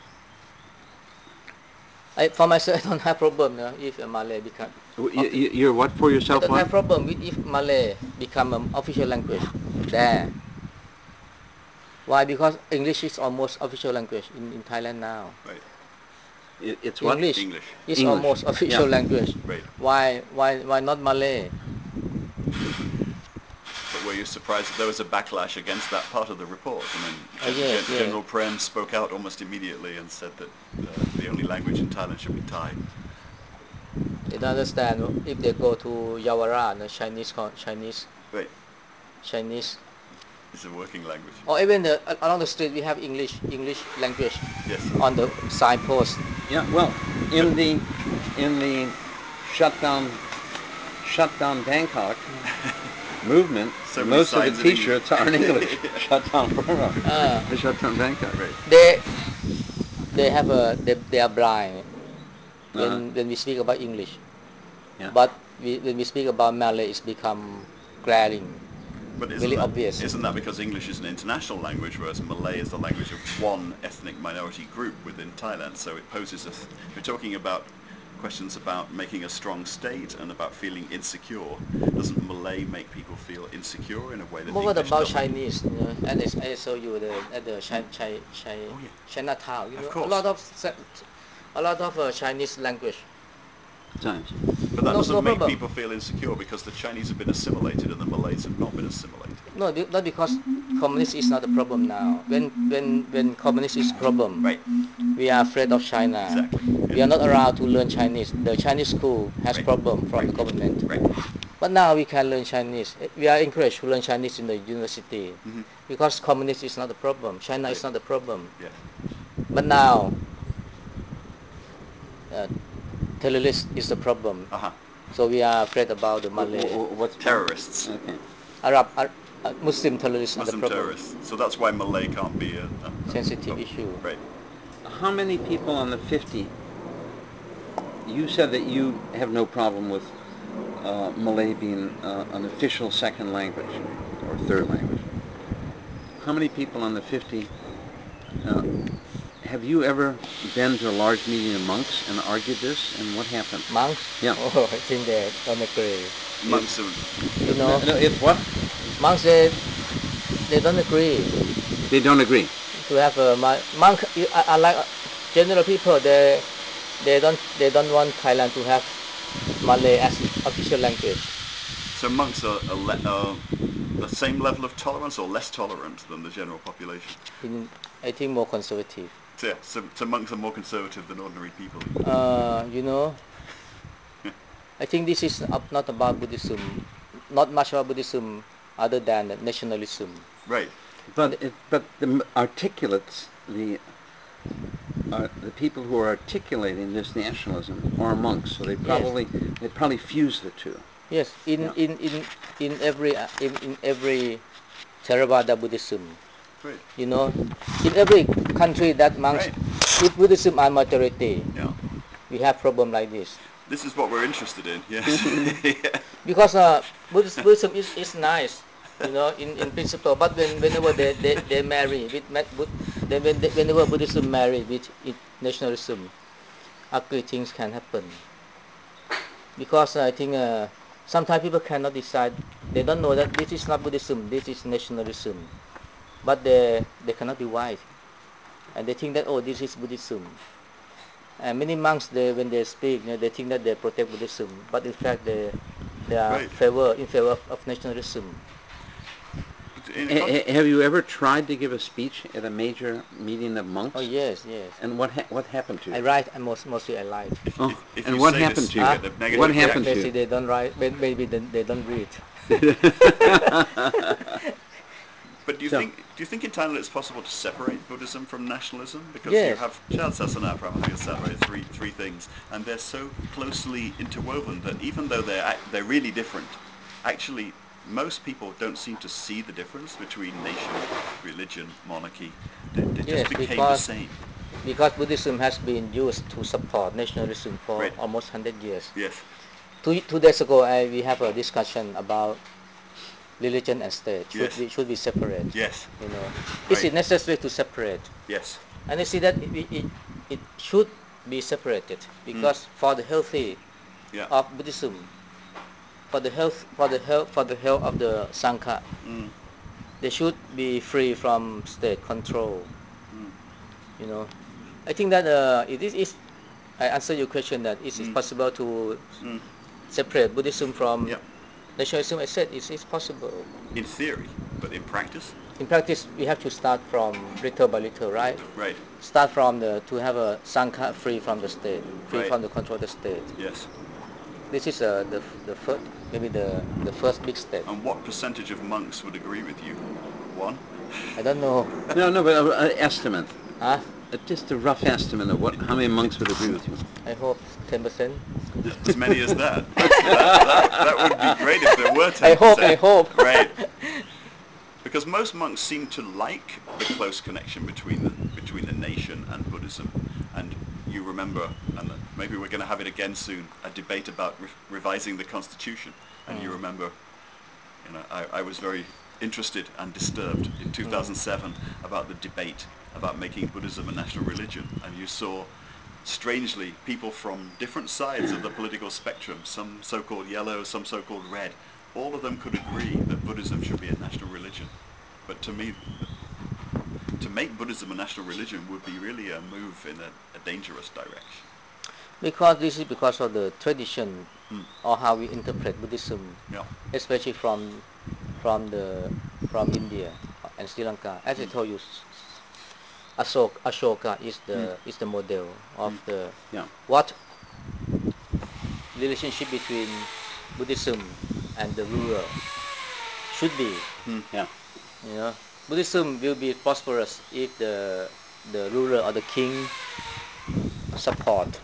For myself, I don't have problem if Malay become. You're what for I yourself? don't What? have problem with if Malay become an official language there. Why? Because English is almost official language in Thailand now. Right. It's what? English is English. almost official Yeah. language. Right. Why not Malay? But were you surprised that there was a backlash against that part of the report? And then Yes, yeah. General Prem spoke out almost immediately and said that the only language in Thailand should be Thai. They don't understand if they go to Yawara, the Right. Chinese, It's a working language. or even along the street we have English language Yes. on the signpost. Yeah. Well, in the shutdown Bangkok movement, So many most of the signs in English. T-shirts are in English. Shutdown Burma. Ah. Shutdown Bangkok. Right. They have they are blind when we speak about English, Yeah. but when we speak about Malay, it's become glaring. But Really obvious. Isn't that because English is an international language, whereas Malay is the language of one ethnic minority group within Thailand? So it poses we're talking about questions about making a strong state and about feeling insecure. Doesn't Malay make people feel insecure in a way that What English about doesn't? Chinese? And I saw you at the Oh, yeah. Chinatown. Of A course. lot of Chinese language. Times. But that doesn't No make problem. people feel insecure because the Chinese have been assimilated and the Malays have not been assimilated. No, not because communist is not a problem now. When communist is problem, Right. we are afraid of China. Exactly. We are not allowed to learn Chinese. The Chinese school has Right. problem from Right. the government. Right. But now we can learn Chinese. We are encouraged to learn Chinese in the university because communist is not a problem. China is Right. not a problem. Yes. But now, terrorist is the problem. Uh-huh. So we are afraid about the Malay, What's Terrorists. Okay. Arab, Muslim terrorists are the Muslim problem. terrorists. So that's why Malay can't be a Sensitive issue. Right. How many people on the 50? You said that you have no problem with Malay being an official second language or third language. How many people on the 50? Have you ever been to a large meeting of monks and argued this? And what happened? Monks? Yeah. Oh, I think they don't agree. Monks are You know, No, it's what? monks they don't agree They don't agree. to have a monk. Like general people, they don't want Thailand to have Malay as official language. so monks are the same level of tolerance or less tolerant than the general population. I think more conservative. So yeah, so monks are more conservative than ordinary people. You know, I think this is not about Buddhism, not much about Buddhism other than nationalism. Right. But the articulates, the people who are articulating this nationalism are monks, so they probably fuse the two. Yes, Yeah. in every Theravada Buddhism, Right. you know, in every country that monks, Right. if Buddhism are majority, Yeah. we have problem like this. This is what we're interested in. Yes. Yeah. Because Buddhism is nice, you know, in principle. But whenever they marry whenever Buddhism marry with nationalism, ugly things can happen. Because I think sometimes people cannot decide. They don't know that this is not Buddhism. This is nationalism. But they cannot divide, and they think that oh, this is Buddhism. And many monks, when they speak, they think that they protect Buddhism, but in fact they are Right. in favor of nationalism. Have you ever tried to give a speech at a major meeting of monks? Oh yes, yes. And what happened to you? I write, and mostly I write. If And you what say happened this, to you you? get a negative What happened to Maybe you? they don't write. Maybe they don't read. But do you So- think in Thailand it's possible to separate Buddhism from nationalism? Because you Yes. have Chadasana, Brahmahayasana, three things, and they're so closely interwoven that even though they're really different, actually most people don't seem to see the difference between nation, religion, monarchy. They just Yes, became the same. because Buddhism has been used to support nationalism for Right. almost 100 years. Yes. 2 days ago, we have a discussion about religion and state. Yes. Should be separate. Yes. You know, is Right. it necessary to separate? Yes. And I see that it should be separated because for the healthy Yeah. of Buddhism, for the health of the Sangha, they should be free from state control. You know, I think that it is. I answer your question that it is possible to separate Buddhism from Yeah. nationalism. I said it's possible. In theory, but in practice, In practice, we have to start from little by little, right? right? Start from to have a Sangha free from the state, free Right. from the control of the state. Yes. This is the first, maybe the first big step. And what percentage of monks would agree with you? 1? I don't know. No, but an estimate. Huh? Just a rough estimate of how many monks would agree with you. I hope 10%. As many as that. That would be great if there were 10%. I hope. Right. Because most monks seem to like the close connection between the nation and Buddhism. And you remember, and maybe we're going to have it again soon, a debate about revising the constitution. And you remember, I was very interested and disturbed in 2007 about the debate about making Buddhism a national religion. And you saw, strangely, people from different sides of the political spectrum, some so-called yellow, some so-called red, all of them could agree that Buddhism should be a national religion. But to me, to make Buddhism a national religion would be really a move in a dangerous direction. Because this is because of the tradition or how we interpret Buddhism, Yeah. especially from India and Sri Lanka. As I told you, Ashoka is the model of the what relationship between Buddhism and the ruler should be. Yeah. You know, Buddhism will be prosperous if the ruler or the king support.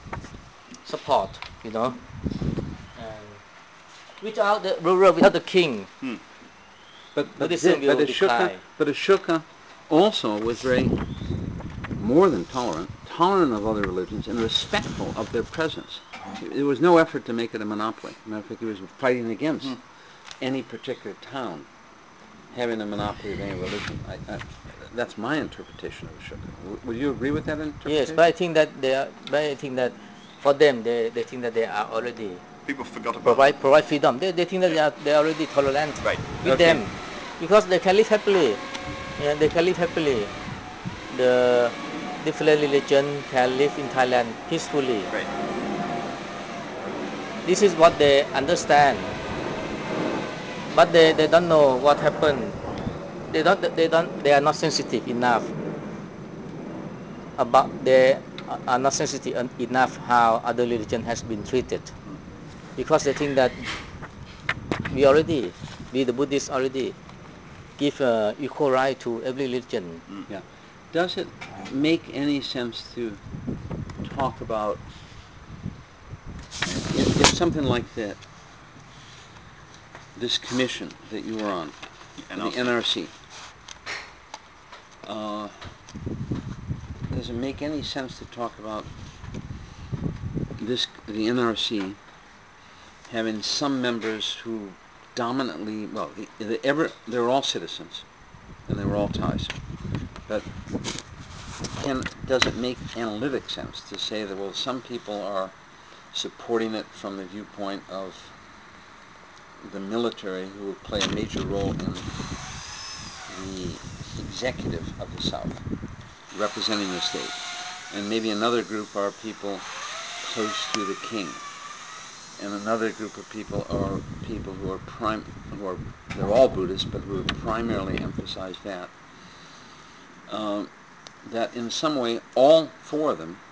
You know, and without the ruler, without the king, But Buddhism will decline. Ashoka also was very more than tolerant of other religions and respectful of their presence. There was no effort to make it a monopoly. Matter of fact, he was fighting against any particular town having a monopoly of any religion. That's my interpretation of Ashoka. Would you agree with that interpretation? Yes, but I think that for them, they think that they are already People forgot about provide freedom. They think that they are already tolerant Right. with Okay. them because they can live happily. Yeah, they can live happily. The different religion can live in Thailand peacefully. Right. This is what they understand, but they don't know what happened. They are not sensitive enough about they are not sensitive enough how other religion has been treated, because they think that we the Buddhists already give equal right to every religion. Yeah. Does it make any sense to talk about if something like that, this commission that you were on, the NRC, does it make any sense to talk about the NRC having some members who dominantly, well, they're all citizens, and they were all Thais, but does it make analytic sense to say that, well, some people are supporting it from the viewpoint of the military, who will play a major role in the executive of the South, representing the state, and maybe another group are people close to the king, and another group of people are people who are they're all Buddhists, but who have primarily emphasized that that in some way all four of them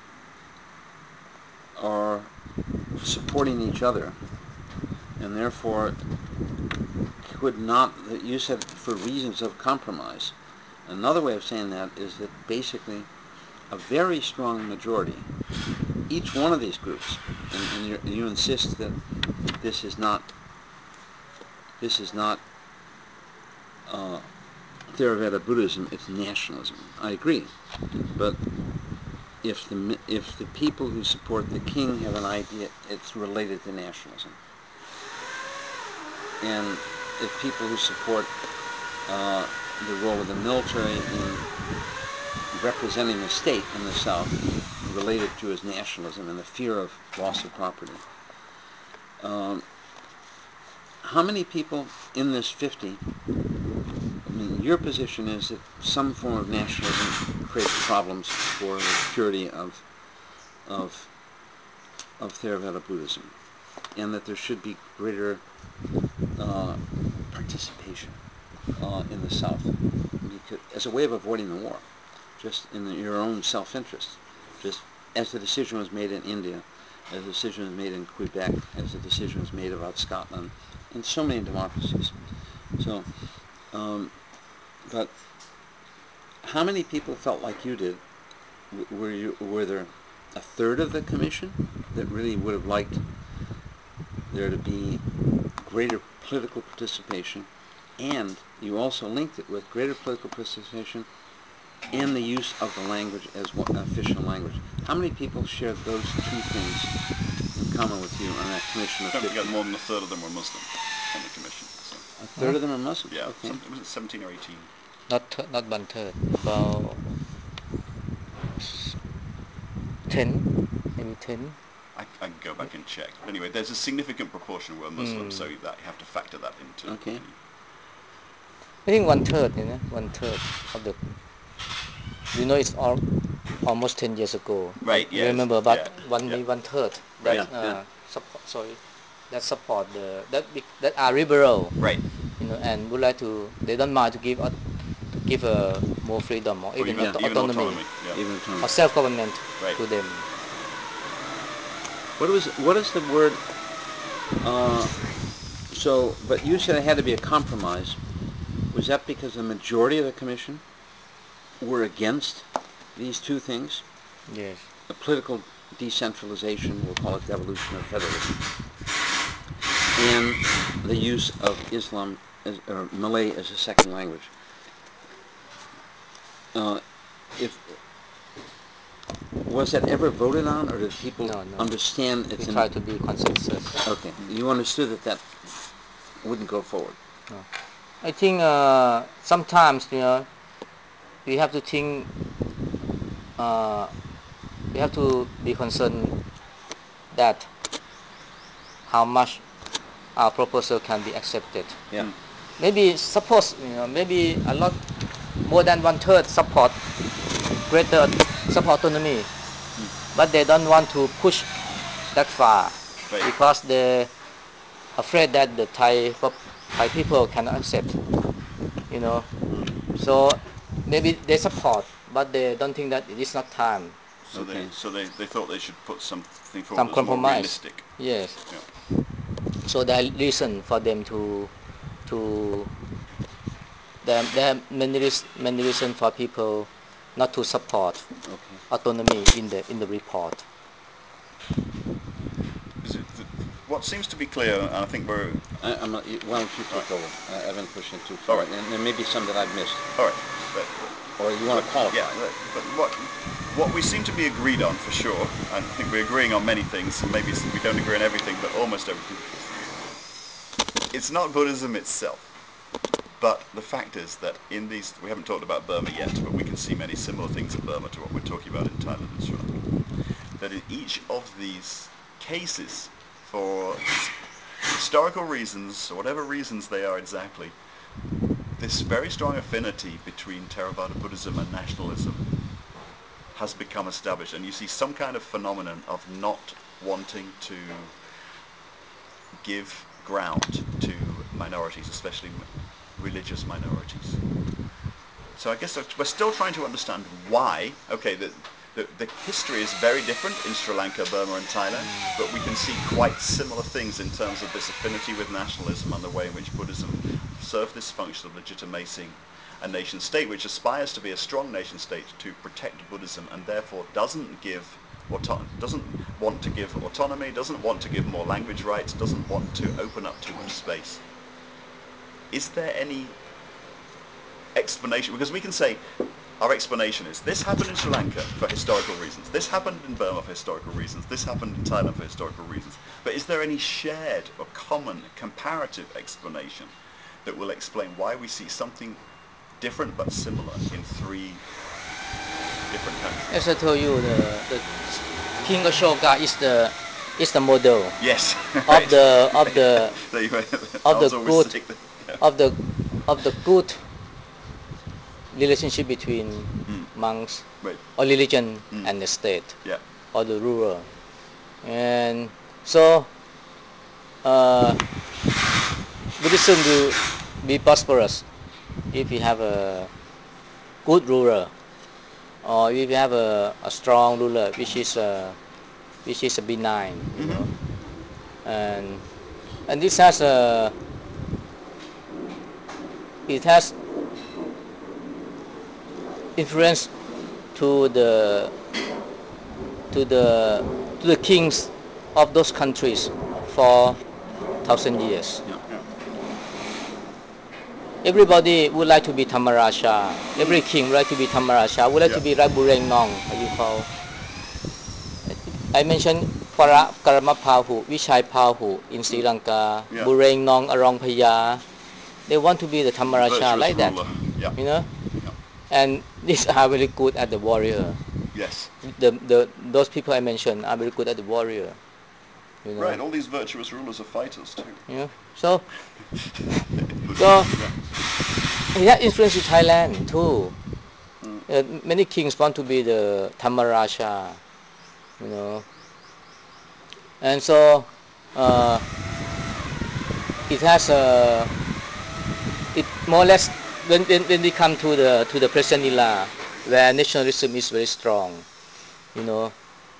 are supporting each other, and therefore could not, you said, for reasons of compromise. Another way of saying that is that basically a very strong majority, each one of these groups, and you insist that this is not Theravada Buddhism, it's nationalism. I agree, but if the people who support the king have an idea, it's related to nationalism. And if people who support the role of the military in representing the state in the South, related to his nationalism and the fear of loss of property. How many people in this 50, I mean, your position is that some form of nationalism creates problems for the security of Theravada Buddhism, and that there should be greater participation in the South, because, as a way of avoiding the war, just in your own self-interest, just as the decision was made in India, as the decision was made in Quebec, as the decision was made about Scotland, and so many democracies. So, but how many people felt like you did? Were there a third of the commission that really would have liked there to be greater political participation, and you also linked it with greater political participation and the use of the language as official language? How many people shared those two things in common with you on that commission of 50? Don't forget, more than a third of them were Muslim on the commission. So. A third of them are Muslim? Yeah, okay. It was 17 or 18. Not 1/3, about 10, maybe 10. I can go back and check. But anyway, there's a significant proportion were Muslim, so that you have to factor that into. Okay. I think 1/3, 1/3 of the. It's almost 10 years ago. Right. I Yes. remember about Yeah. maybe 1/3 Right. that support that are liberal. Right. And would like they don't mind to give more freedom or even autonomy, Even autonomy. or self-government Right. to them. What is the word? But you said it had to be a compromise. Was that because the majority of the commission were against these two things? Yes. A political decentralization, we'll call it devolution of federalism, and the use of Islam or Malay as a second language. Was that ever voted on, or did people No. understand it's We try to be consensus. Okay, you understood that wouldn't go forward. No. I think sometimes we have to think. We have to be concerned that how much our proposal can be accepted. Yeah. Maybe suppose maybe a lot more than 1/3 support greater autonomy, but they don't want to push that far because they're afraid that the Thai people cannot accept. So maybe they support, but they don't think that it is not time. So they thought they should put something forward Some that's more compromise. realistic. Yes. Yeah. So there are reason for them to there are many reasons for people not to support autonomy in the report. What seems to be clear, and I think we're... why don't you take over? I've been pushing too far, right. And there may be some that I've missed. All right. Or you want to qualify? Yeah, but what we seem to be agreed on, for sure, I think we're agreeing on many things, and maybe we don't agree on everything, but almost everything. It's not Buddhism itself, but the fact is that in these, we haven't talked about Burma yet, but we can see many similar things in Burma to what we're talking about in Thailand and Sri Lanka. That in each of these cases, for historical reasons, or whatever reasons they are exactly, this very strong affinity between Theravada Buddhism and nationalism has become established, and you see some kind of phenomenon of not wanting to give ground to minorities, especially religious minorities. So I guess we're still trying to understand why. Okay, the history is very different in Sri Lanka, Burma and Thailand, but we can see quite similar things in terms of this affinity with nationalism and the way in which Buddhism served this function of legitimating a nation state which aspires to be a strong nation state to protect Buddhism and therefore doesn't want to give autonomy, doesn't want to give more language rights, doesn't want to open up too much space. Is there any explanation? Because we can say our explanation is this happened in Sri Lanka for historical reasons, this happened in Burma for historical reasons, this happened in Thailand for historical reasons. But is there any shared or common comparative explanation that will explain why we see something different but similar in three different countries? As I told you, the King Ashoka is the model Yes. of the There you go. of I the was always good sick. of the good relationship between monks Right. or religion and the state Yeah. or the ruler. And so Buddhism will be prosperous if you have a good ruler, or if you have a strong ruler which is benign, you know. And this has it has influence to the kings of those countries for 1,000 years. Yeah. Yeah. Everybody would like to be Dhammarāja. Every king would like to be Dhammarāja. Would like to be like Bureng Nong, what you call. I mentioned Karamapahu, Vichai Pahu in Sri Lanka, Yeah. Bureng Nong, Arongpaya. They want to be the Dhammarāja Virtuous like that, ruler. Yeah. you know. Yeah. And these are very good at the warrior. Yes. Those people I mentioned are very good at the warrior. You know. Right. All these virtuous rulers are fighters too. Yeah. So it has influence in Thailand too. Many kings want to be the Dhammarāja, you know. And so it has it more or less when we come to the present era where nationalism is very strong, you know.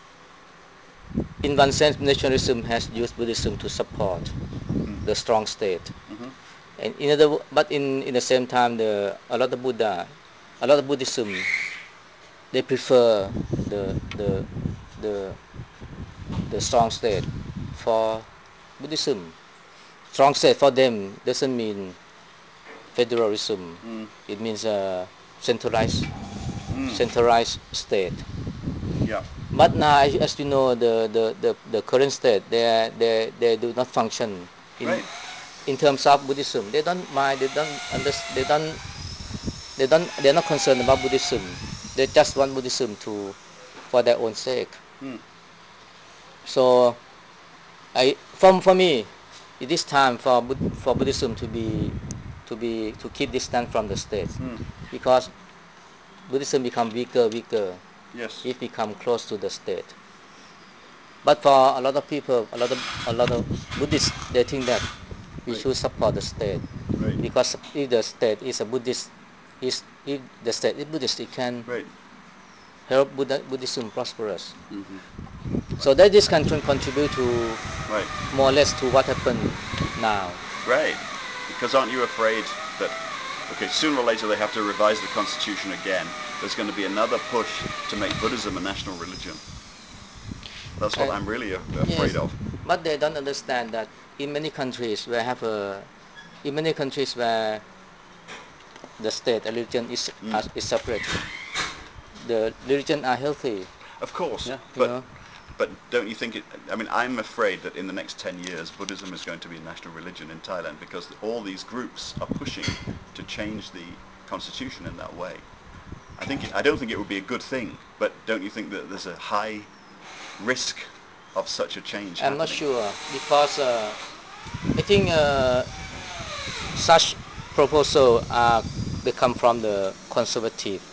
In one sense, nationalism has used Buddhism to support the strong state, and but in the same time, a lot of Buddhism, they prefer the strong state for Buddhism. Strong state for them doesn't mean federalism. It means centralized state. Yeah. But now, as you know, the current state, they do not function Right. in terms of Buddhism. They don't mind. They're not concerned about Buddhism. They just want Buddhism for their own sake. So, for me, it is time for Buddhism to keep distance from the state, because Buddhism become weaker. Yes. It become close to the state. But for a lot of people, a lot of Buddhists, they think that we should support the state, Right. because if the state is a Buddhist, if the state is Buddhist, it can Right. help Buddhism prosperous. So that this can contribute to Right. more or less to what happened now. Right. Because aren't you afraid that, okay, sooner or later they have to revise the constitution again. There's going to be another push to make Buddhism a national religion. That's what I'm really afraid Yes, of. but they don't understand that in many countries where the state religion is separated, the religion are healthy. Of course. Yeah, you But know. but don't you think I'm afraid that in the next 10 years Buddhism is going to be a national religion in Thailand, because all these groups are pushing to change the constitution in that way. I don't think it would be a good thing, but don't you think that there's a high risk of such a change I'm happening? not sure, because I think such proposal they come from the conservative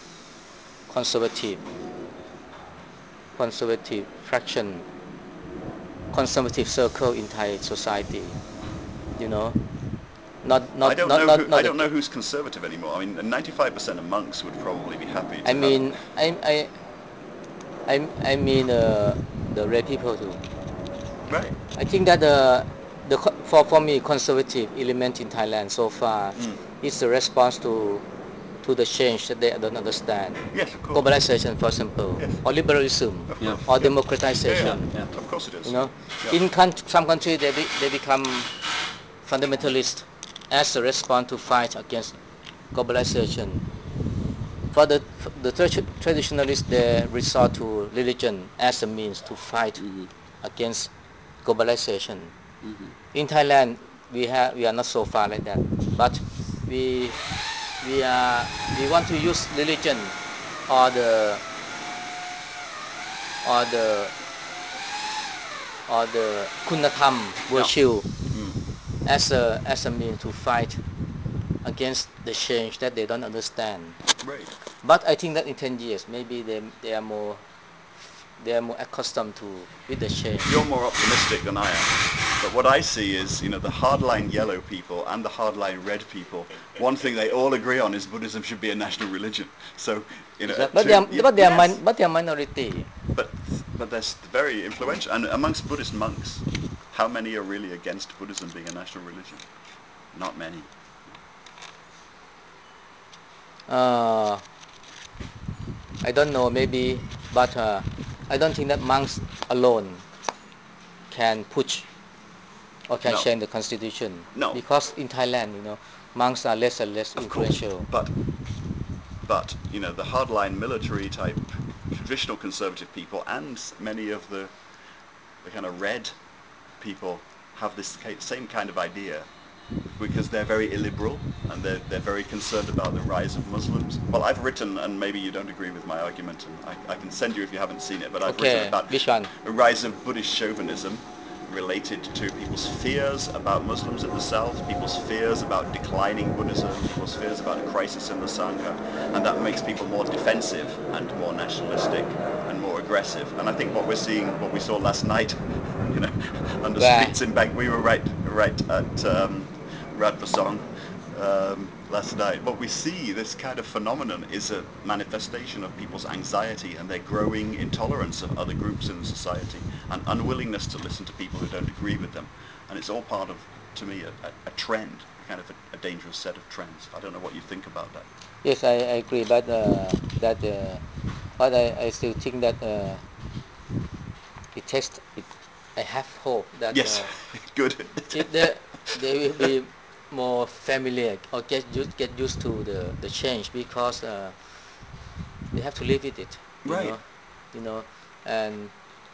fraction, conservative circle in Thai society. You know, I don't know who's conservative anymore. I mean, 95% of monks would probably be happy to I mean, I mean the lay people too. Right. I think that for me, conservative element in Thailand so far is the response to the change that they don't understand. Yes, of course. Globalization, for example, Yes. or liberalism, Of course. or Yeah. democratization. Yeah. Of course it is. You know, Yeah. in some countries they become fundamentalist as a response to fight against globalization. But the traditionalists, they resort to religion as a means to fight against globalization. In Thailand, we are not so far like that, but we we want to use religion or the or the or the Kunatham virtue as a means to fight against the change that they don't understand. Right. But I think that in 10 years, maybe they are more accustomed to with the change. You're more optimistic than I am. But what I see is, the hardline yellow people and the hardline red people, one thing they all agree on is Buddhism should be a national religion. So, But they are minority. But they're very influential. And amongst Buddhist monks, how many are really against Buddhism being a national religion? Not many. I don't know, maybe, but I don't think that monks alone can push or can No. change the constitution. No. Because in Thailand, monks are less and less influential. But the hardline military type traditional conservative people and many of the kind of red people have this same kind of idea, because they're very illiberal and they're very concerned about the rise of Muslims. Well, I've written, and maybe you don't agree with my argument, and I can send you if you haven't seen it, but I've written about Which one? the rise of Buddhist chauvinism related to people's fears about Muslims in the South, people's fears about declining Buddhism, people's fears about a crisis in the Sangha, and that makes people more defensive and more nationalistic and more aggressive. And I think what we saw last night, on the streets in Bangkok, we were right at Rad Basong last night. What we see, this kind of phenomenon, is a manifestation of people's anxiety and their growing intolerance of other groups in the society and unwillingness to listen to people who don't agree with them. And it's all part of, to me, a trend, kind of a dangerous set of trends. I don't know what you think about that. Yes, I agree, but but I still think that I have hope that Yes, good. if they will be more familiar or get used to the change, because they have to live with it. Right. And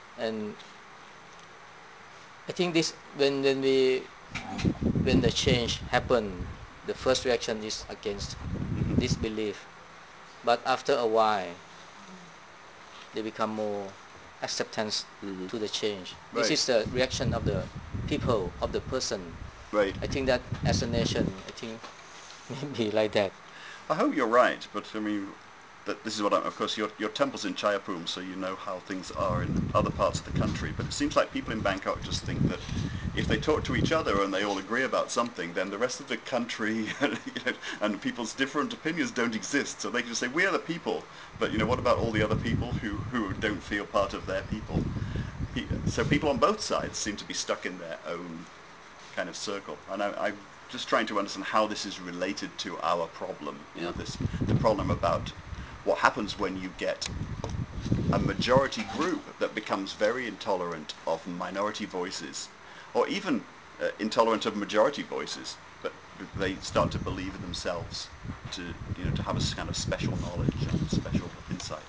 I think this when the change happen, the first reaction is against this belief, but after a while they become more acceptance to the change. Right. This is the reaction of the people, of the person. Right. I think that as a nation, I think maybe like that. I hope you're right, but I mean, this is what of course your temple's in Chayapum, so you know how things are in other parts of the country. But it seems like people in Bangkok just think that if they talk to each other and they all agree about something, then the rest of the country and people's different opinions don't exist. So they can just say, we are the people, but what about all the other people who don't feel part of their people? So people on both sides seem to be stuck in their own kind of circle. And I'm just trying to understand how this is related to our problem. The problem about what happens when you get a majority group that becomes very intolerant of minority voices, or even intolerant of majority voices, but they start to believe in themselves to have a kind of special knowledge and special insight.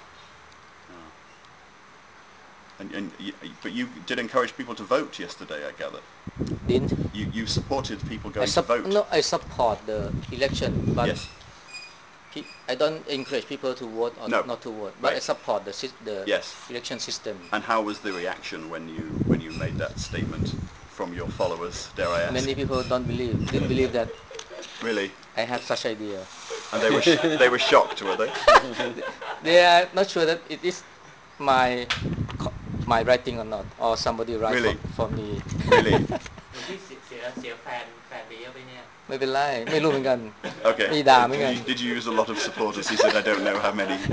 But you did encourage people to vote yesterday, I gather. Didn't You supported people going to vote. No, I support the election, but Yes. I don't encourage people to vote or No. not to vote. But Right. I support the Yes. election system. And how was the reaction when you made that statement from your followers, dare I ask? Many people didn't believe that Really? I have such idea. And they were shocked, were they? They are not sure that it is my writing or not, or somebody write Really? for me. Really? ที่เสียแฟนไปเยอะไปเนี่ยไม่เป็นไรไม่รู้เหมือนกัน Okay. มีด่าเหมือนกัน Did you use a lot of supporters? He said, I don't know how many.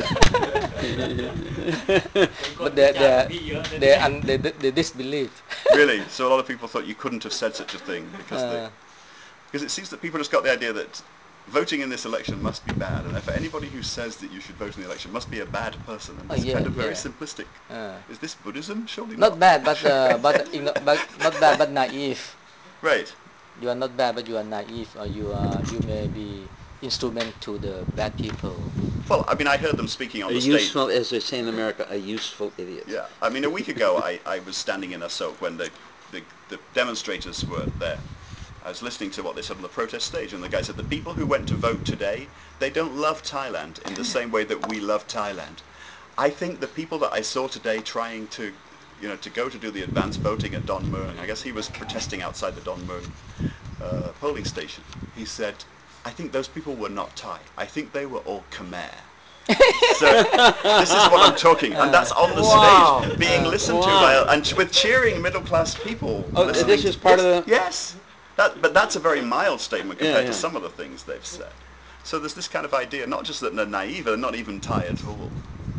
But they disbelieve. Really? So a lot of people thought you couldn't have said such a thing because it seems that people just got the idea that voting in this election must be bad, and therefore anybody who says that you should vote in the election must be a bad person, and it's kind of very simplistic. Is this Buddhism? Surely not. Not bad, but not bad, but naive. Right. You are not bad, but you are naive, or you may be instrument to the bad people. Well, I mean, I heard them speaking on A the stage. useful, as they say in America, a useful idiot. Yeah, I mean, a week ago, I was standing in Asok when the demonstrators were there. I was listening to what they said on the protest stage, and the guy said, the people who went to vote today, they don't love Thailand in the same way that we love Thailand. I think the people that I saw today trying to, to go to do the advanced voting at Don Mueang, I guess he was protesting outside the Don Mueang polling station. He said, I think those people were not Thai. I think they were all Khmer. So this is what I'm talking, and that's on the Wow. stage being listened to Wow. by, and with cheering middle class people. Oh, listening this to- is part yes, of the- yes. But that's a very mild statement compared Yeah, to yeah. some of the things they've said. So there's this kind of idea, not just that they're naive, they're not even Thai at all.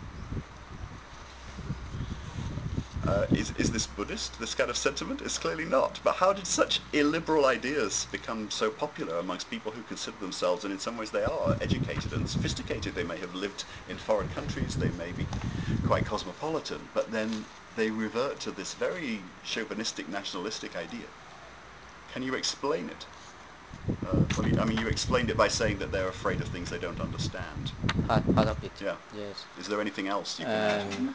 Is this Buddhist, this kind of sentiment? It's clearly not. But how did such illiberal ideas become so popular amongst people who consider themselves, and in some ways they are, educated and sophisticated? They may have lived in foreign countries, they may be quite cosmopolitan, but then they revert to this very chauvinistic, nationalistic idea. Can you explain it? I mean, you explained it by saying that they're afraid of things they don't understand. Part of it. Yeah. Yes. Is there anything else you can add? And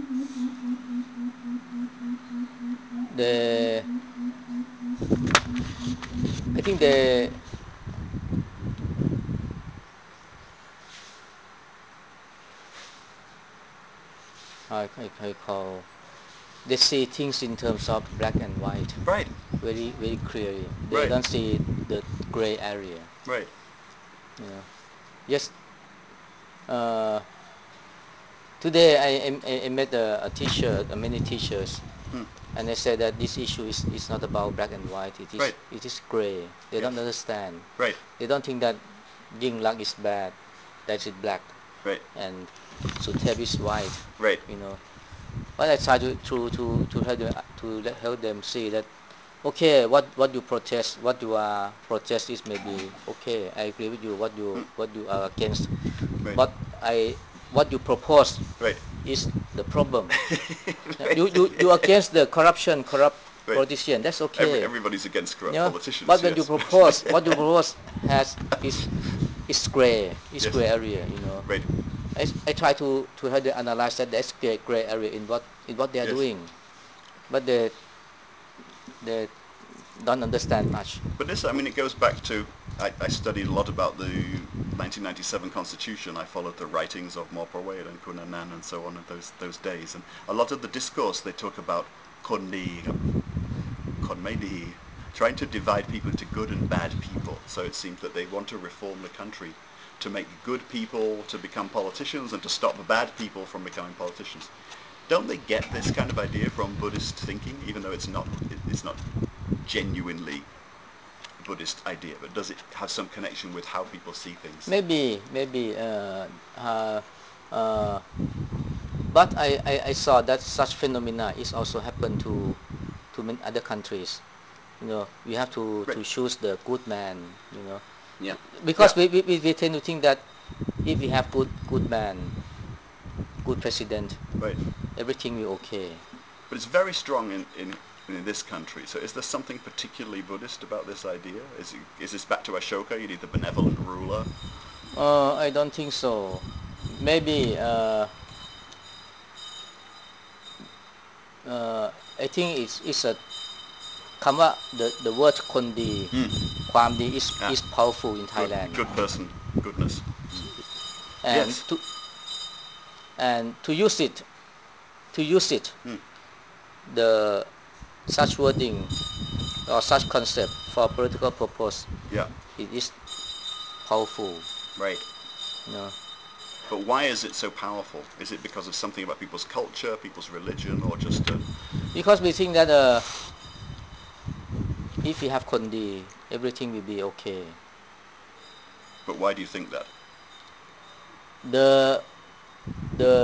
the I think the I call they see things in terms of black and white Right, very clearly. They Right. don't see the gray area. right. You know. Yes. Uh, Today I met a teacher, many teachers, and they said that this issue is not about black and white. Right. It is gray. They don't Yes. understand. Right, They don't think that Ying Lak is bad, that is black, right, and Suthep is white. right. You know. But I try to help them see that okay, what you protest, what you are protest is maybe okay. I agree with you. What you are against, Right. but what you propose Right. is the problem. Right. You against the corrupt Right. politician. That's okay. Everybody's against corrupt Yeah. politicians. But when yes. you propose, what you propose has is gray. It's Yes. gray area. You know. Right. I try to help them analyze that there's gray area in what they are Yes. doing, but they don't understand much. But this, I mean, it goes back to, I studied a lot about the 1997 Constitution. I followed the writings of Mawprawait and Cunanan and so on in those days. And a lot of the discourse, they talk about Konni, Konmedi, trying to divide people into good and bad people. So it seems that they want to reform the country to make good people to become politicians and to stop bad people from becoming politicians. Don't they get this kind of idea from Buddhist thinking, even though it's not genuinely Buddhist idea, but does it have some connection with how people see things? Maybe but I saw that such phenomena is also happen to many other countries. You know, we have to Right. choose the good man. You know, Yeah. because Yeah. we tend to think that if we have good man, good president, Right. everything will okay. But it's very strong in this country. So is there something particularly Buddhist about this idea? Is this back to Ashoka? You need the benevolent ruler? I don't think so. Maybe I think it's a คำว่า the word คนดี ความดี is powerful in Thailand. Good person, goodness. and Yes. to use it the such wording or such concept for political purpose, Yeah. it is powerful. Right. You know. But why is it so powerful? Is it because of something about people's culture, people's religion, or just Because we think that if we have คนดี everything will be okay. But why do you think that? the the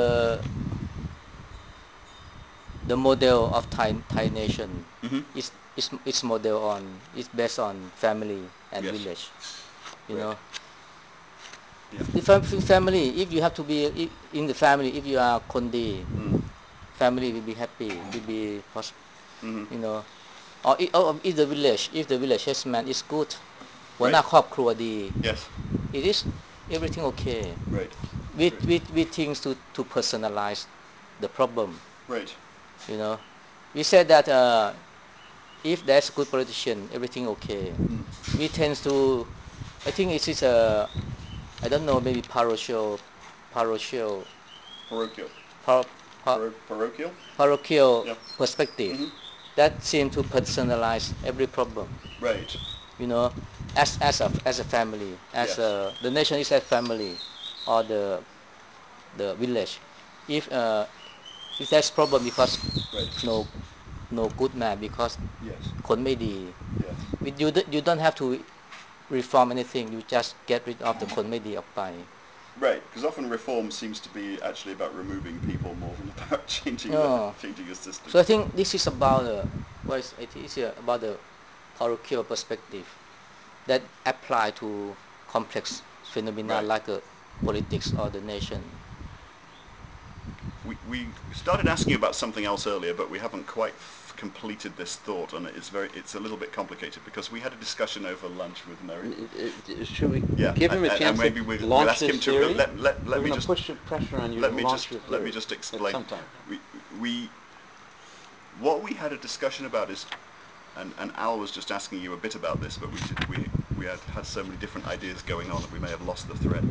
the model of Thai nation is model on is based on family and Yes. village. You Right. know, Yeah. if family, if you have to be in the family, if you are คนดี family will be happy, will be you know, or if the village yes man is good, หัวหน้า Right. ครอบครัวดี Yes. it is everything okay. Right. we think to personalize the problem. Right. You know, we said that if there's a good politician, everything okay. We tend to, I think it is a, I don't know, maybe parochial, Parochial. par, Parochial. parochial Yeah. perspective that seem to personalize every problem. Right. You know, as a family, as Yes. the nation is a family, or the village. If there's problem because Right. no good man because Yes. คนไม่ดี Yes. you don't have to reform anything, you just get rid of the คนไม่ดีออกไป Right, because often reform seems to be actually about removing people more than about changing changing a system. So I think this is about it is about the parochial perspective that apply to complex phenomena Right. like politics or the nation. We started asking about something else earlier, but we haven't quite completed this thought, and it's a little bit complicated because we had a discussion over lunch with Mary. Should we Yeah, give him a chance and maybe to we'll launch ask him this to theory? let We're me going to just push the pressure on you let to me launch just your theory. let me just explain. At some time. We what we had a discussion about is, and Al was just asking you a bit about this, but we had so many different ideas going on that we may have lost the thread.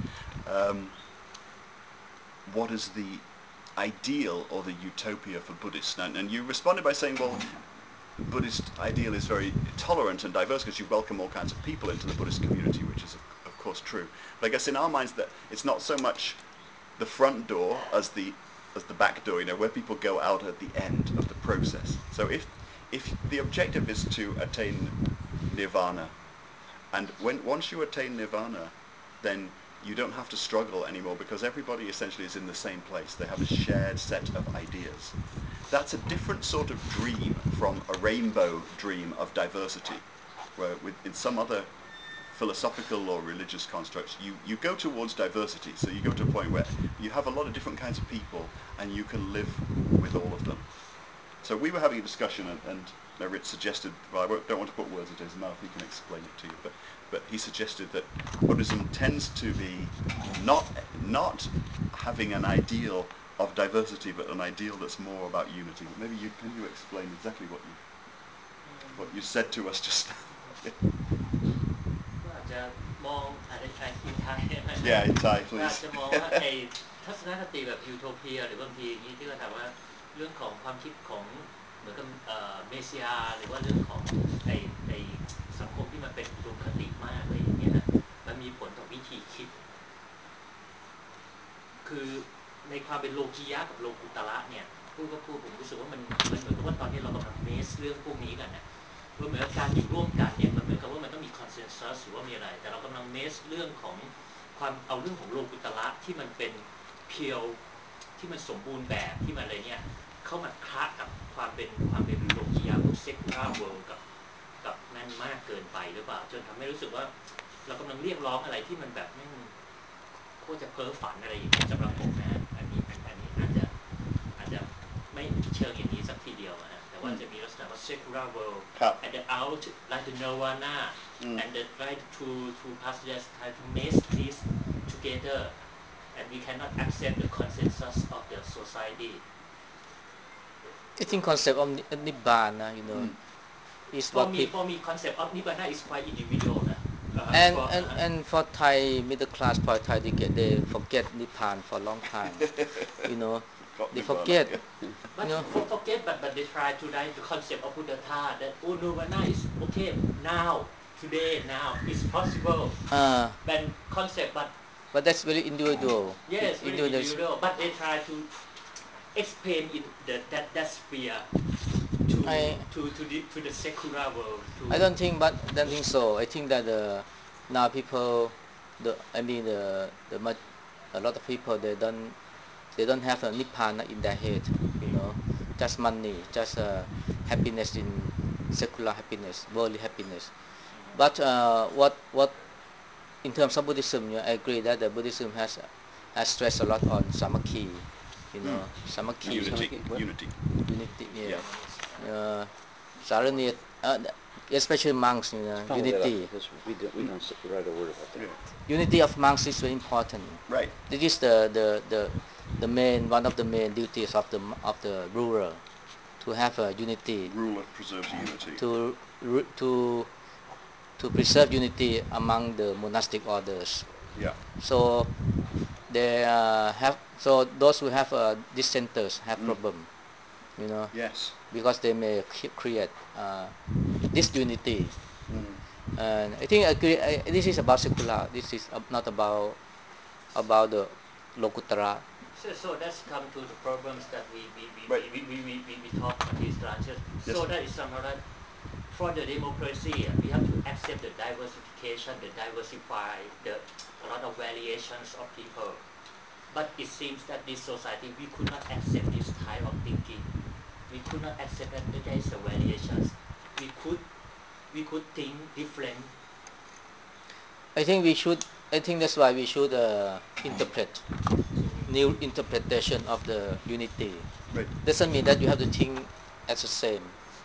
What is the ideal or the utopia for Buddhists? And you responded by saying, well, Buddhist ideal is very tolerant and diverse because you welcome all kinds of people into the Buddhist community, which is of course true. But I guess in our minds that it's not so much the front door as the back door, where people go out at the end of the process. So if the objective is to attain nirvana, and once you attain nirvana, then you don't have to struggle anymore because everybody essentially is in the same place. They have a shared set of ideas. That's a different sort of dream from a rainbow dream of diversity, where in some other philosophical or religious constructs, you go towards diversity. So you go to a point where you have a lot of different kinds of people and you can live with all of them. So we were having a discussion, and Merit suggested, well, I don't want to put words into his mouth, he can explain it to you, but he suggested that Buddhism tends to be not having an ideal of diversity, but an ideal that's more about unity. Maybe can you explain exactly what you said to us just now? ก็อาจจะมองอาจจะอินไทย Yeah, in Thai, ก็อาจ please. จะมองว่าไอ้ทัศนคติแบบยูโทเปียหรือบางทีอย่างนี้ที่เราถามว่าเรื่องของความคิดของเหมือนกับเมเซียหรือว่าเรื่องของไอ้สังคมที่มันเป็นอุดมคติมากอะไรอย่างเงี้ยมันมีผลต่อวิธีคิดคือในความเป็นโลกียะกับโลกุตระเนี่ยพูดผมรู้สึกว่ามันเหมือนกับว่าตอนนี้เรากำลังเมสเรื่องพวกนี้กันนะว่าเหมือนการอยู่ร่วมกันเนี่ยมันเหมือนกับว่ามันต้องมีคอนเซนแซสหรือว่ามีอะไรแต่เรากำลังเมสเรื่องของความเอาเรื่องของโลกุตระที่มันเป็นเพียวที่มันสมบูรณ์แบบที่มันอะไรเนี่ยเข้ามาคละกับความเป็นโลกียะพวกเซคูล่าเวิลด์กับนั่นมากเกินไปหรือเปล่าจนทำให้รู้สึกว่าเรากำลังเรียกร้องอะไรที่มันแบบไม่โคตรจะเพ้อฝันอะไรอย่างเงี้ยสำหรับผมนะอันนี้อาจจะไม่เชิงอย่างนี้สักทีเดียวนะแต่ว่าจะมีลักษณะว่า secular world and the out like the nirvana and the try to pass this try to mix this together and we cannot accept the consensus of the society. I think concept of nibbana, is for me concept of nibbana is quite individual นะ and for Thai middle class Thai they forget Nibbana for a long time. They forget. But they try to write the concept of Buddha that nirvana is okay now it's possible. But concept But that's very individual. Yes, very individual. But they try to explain in that sphere to the secular world. I don't think so. I think that now people, a lot of people they don't have a nibbana in their head. Just money, just happiness in secular happiness, worldly happiness. But what in terms of Buddhism, I agree that the Buddhism has stressed a lot on samakhi. Samakhi. Unity. Unity. Yeah. Saranit especially monks, Follow that up, unity. because we don't write a word about that. Yeah. Unity of monks is very important. Right. This is the main one of the main duties of the ruler, to have a unity, Ruler preserves unity. to preserve unity among the monastic orders. Yeah. So they those who have dissenters have problem, Yes. because they may create disunity. And I think this is about secular. This is not about the Lokuttara. So that's come to the problems that Right. we talk on these branches. Yes. So that is another. For the democracy, we have to accept the diversification, the diversify, a lot of variations of people. But it seems that this society, we could not accept this type of thinking. We could not accept that there is a variations. We could think different. I think that's why we should interpret new interpretation of the unity. Right. Doesn't mean that you have to think as the same.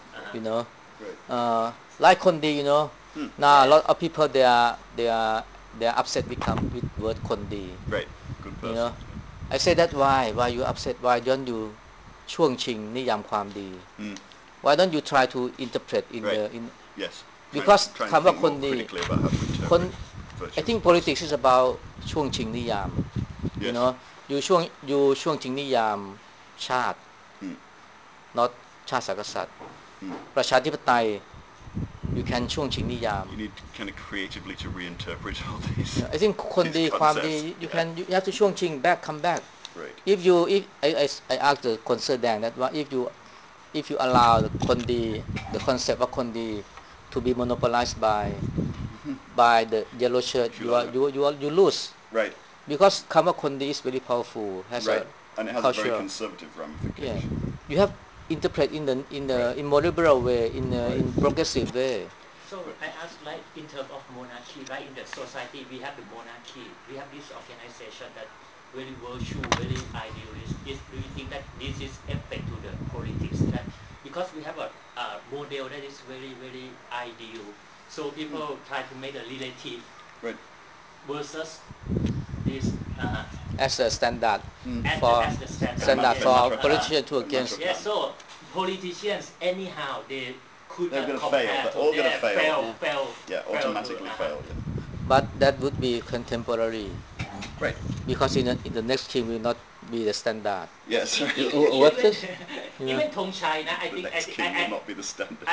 Right. Like Kondi, now a lot of people they are upset with word Kondi. Right. Good person. I say that why you upset? Why don't you ช่วงชิงนิยามความดี Why don't you try to interpret in Right. the in Yes. Because trying to คำว่า think คน more ดี critically about how to คน interpret virtuous I think words. politics is about ช่วงชิงนิยาม Yes. you ช่วงชิงนิยามชาติ not ชาติศาสนกษัตริย์ประชาธิปไตย you can ช่วงชิงนิยาม You need kind of creatively to reinterpret all these. I think คนดี these ความดี concepts. you have to ช่วงชิง come back. Right. If I ask the คนเสื้อแดง that what if you allow the concept of คนดี to be monopolized by the yellow shirt, you lose. Right. Because คำว่าคนดี is very powerful, has Right. And it has a very cultural. conservative Yeah, ramification. you have interpret in the Right. in more liberal way, Right. in progressive way. So I ask, like in terms of monarchy, right? In the society, we have the monarchy. We have this organization that very virtue, very idealist. Do you think that this is effect to the politics? That because we have a model that is very, very ideal, so people try to make a relative Right. versus this As a standard as the standard. standard Yes. for Macho politicians to plan. against. Macho Yes, so politicians anyhow they could They're not gonna compare fail. They're to all gonna their fail. fail. Yeah. Automatically fail. Yeah. But that would be contemporary, Right. because in the next king will not be the standard. Yes. What's this? Even Thong Chai, I The think next king will not be the standard.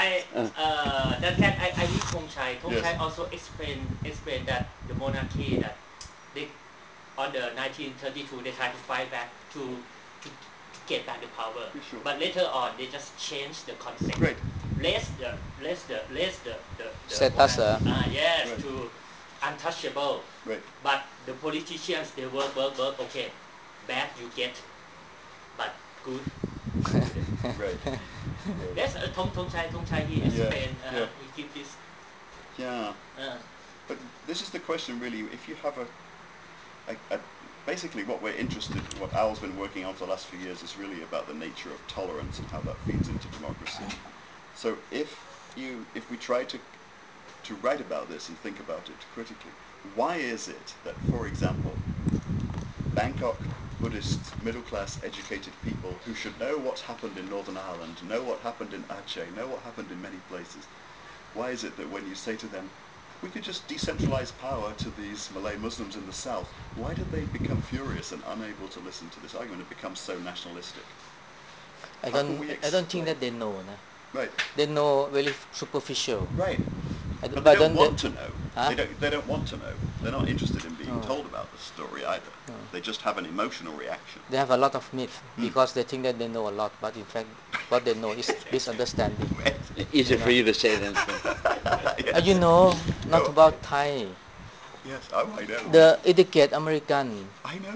I read Thong Chai. Thong Yes. Chai also explain that the monarchy that they on the 1932 they tried to fight back to get back the power. Yeah, sure. But later on they just changed the concept. Right. Less the Status, monarchy, yes, Right. to untouchable. Right. But the politicians they work. Okay, bad you get, but good. Right. That's Thong Chai he explained. Yeah. He give this. Yeah. But this is the question, really. If you have basically what Al's been working on for the last few years is really about the nature of tolerance and how that feeds into democracy. So if we try to write about this and think about it critically, why is it that, for example, Bangkok Buddhist middle-class educated people who should know what's happened in Northern Ireland, know what happened in Aceh, know what happened in many places, why is it that when you say to them, we could just decentralize power to these Malay Muslims in the south, why did they become furious and unable to listen to this argument and become so nationalistic? I How can we don't think explain? that they know. Right. They know very superficial. Right. But But they don't then want to know. Huh? They don't want to know. They're not interested in being told about the story either. They just have an emotional reaction. they have a lot of myth because they think that they know a lot, but in fact what they know is misunderstanding. Easier for you to say than Yes. You know not Oh. about Thai. Yes. Oh, I know. The educated American, I know.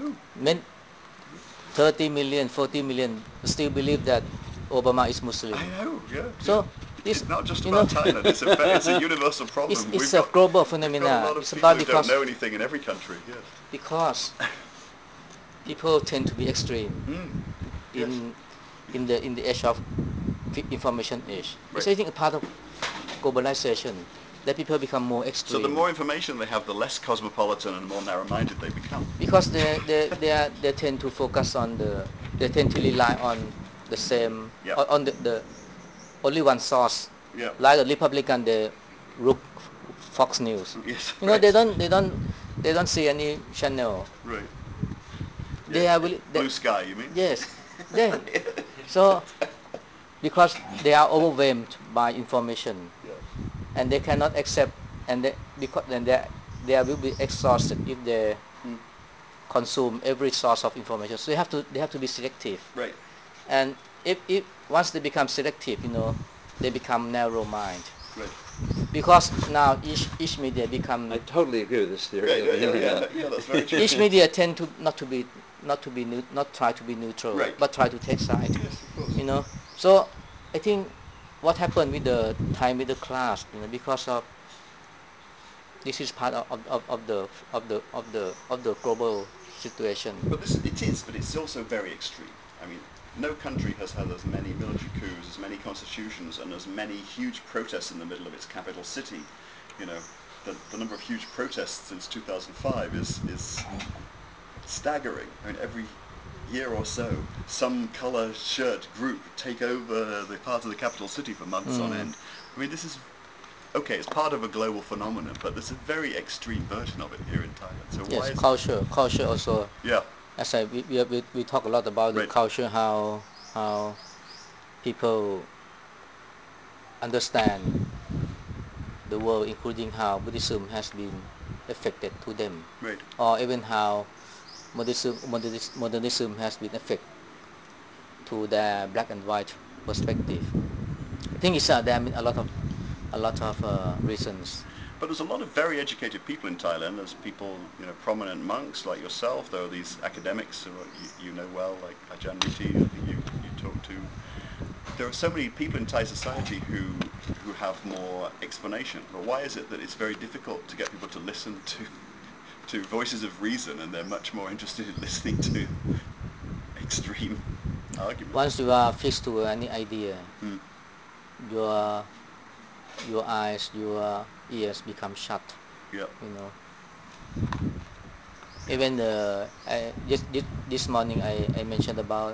30 million, 40 million still believe that Obama is Muslim. I know. Yeah. So It's not just about Thailand. It's a universal problem. It's a global phenomena. We've got a lot of It's people about who don't know anything in every country. Yes. because people tend to be extreme Yes. in the age of information age. Right. It's I think a part of globalization that people become more So extreme. the more information they have, the less cosmopolitan and more narrow-minded they become. Because they tend to focus on they tend to rely on the same Yeah. on the only one source. Yeah. Like the Republican, they look Fox News. Yes. You know, Right. they don't see any channel. Right. They Yeah. are really Blue sky, you mean? yes. They so because they are overwhelmed by information Yeah. and they cannot accept and because then they will be exhausted if they consume every source of information. So they have to be selective. Right. And if once they become selective, they become narrow mind. Right. Because now each media become I totally agree with this theory. Right. Yeah, that's very true. each media tend to not try to be neutral, Right. but try to take side. Yes, of course. So I think what happened with the Thai middle class, because of this is part of the global situation. But it's also very extreme. I mean, no country has had as many military coups, as many constitutions, and as many huge protests in the middle of its capital city. The number of huge protests since 2005 is staggering. I mean, every year or so, some colour shirt group take over the part of the capital city for months on end. I mean, this is okay. It's part of a global phenomenon, but there's a very extreme version of it here in Thailand. So why Yes, is culture also. Yeah. As we talk a lot about the Right. culture, how people understand the world, including how Buddhism has been affected to them, Right. or even how modernism has been affected to their black and white perspective. I think there are a lot of reasons. But there's a lot of very educated people in Thailand. There's people, prominent monks like yourself. There are these academics who you know well, like Ajahn Riti, I think you talk to. There are so many people in Thai society who have more explanation. But why is it that it's very difficult to get people to listen to voices of reason, and they're much more interested in listening to extreme arguments? Once you are fixed to any idea, your eyes, your ears become shut. Yeah. Even this morning I mentioned about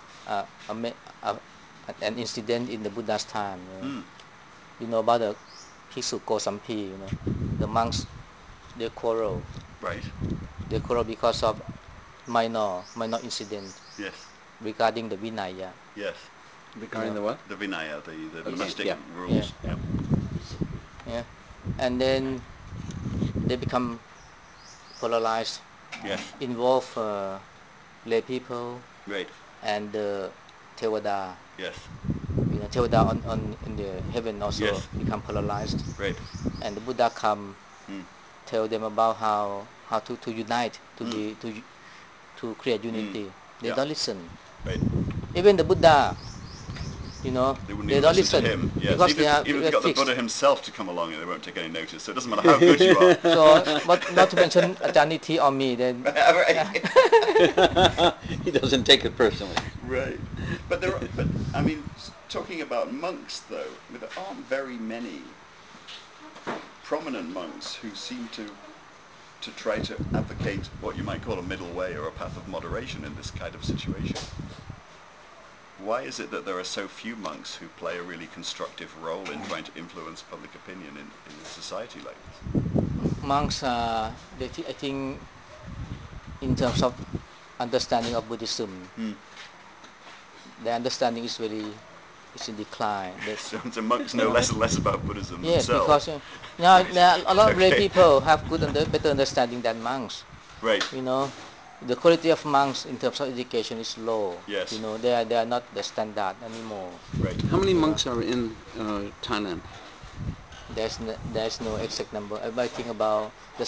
an incident in the Buddha's time. You know about theภิกษุ Gosampi. The monks, they quarrel. Right. They quarrel because of minor incident Yes. regarding the Vinaya. Yes. Regarding the what? The Vinaya, the monastic Yeah. rules. Yeah. Yeah. And then they become polarized. Yes. Involve lay people Right. and the Tevada. Yes. Tevada in the heaven also Yes. become polarized. Right. And the Buddha come tell them about how to unite, to create unity. They Yeah. don't listen. Right. Even the Buddha, They wouldn't they even don't listen to him. Yes. because Even if you got the fixed. Buddha himself to come along, they won't take any notice. So it doesn't matter how good you are. So, but not to mention Ajahn Niti or me, then Right. He doesn't take it personally. Right. But I mean, talking about monks though, there aren't very many prominent monks who seem to try to advocate what you might call a middle way or a path of moderation in this kind of situation. Why is it that there are so few monks who play a really constructive role in trying to influence public opinion in a society like this? monks I think in terms of understanding of Buddhism, their understanding is in decline. So monks know less and less about Buddhism Yes, themselves. because there are a lot of lay Okay. people have better understanding than monks. Right. The quality of monks in terms of education is low. Yes. They are not the standard anymore. Right. How many monks are in Thailand? There's no exact number. I think about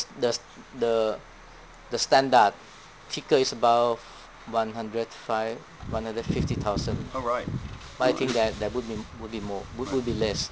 the standard figure is about 150,000. Oh, right. But I think that would be more would be less.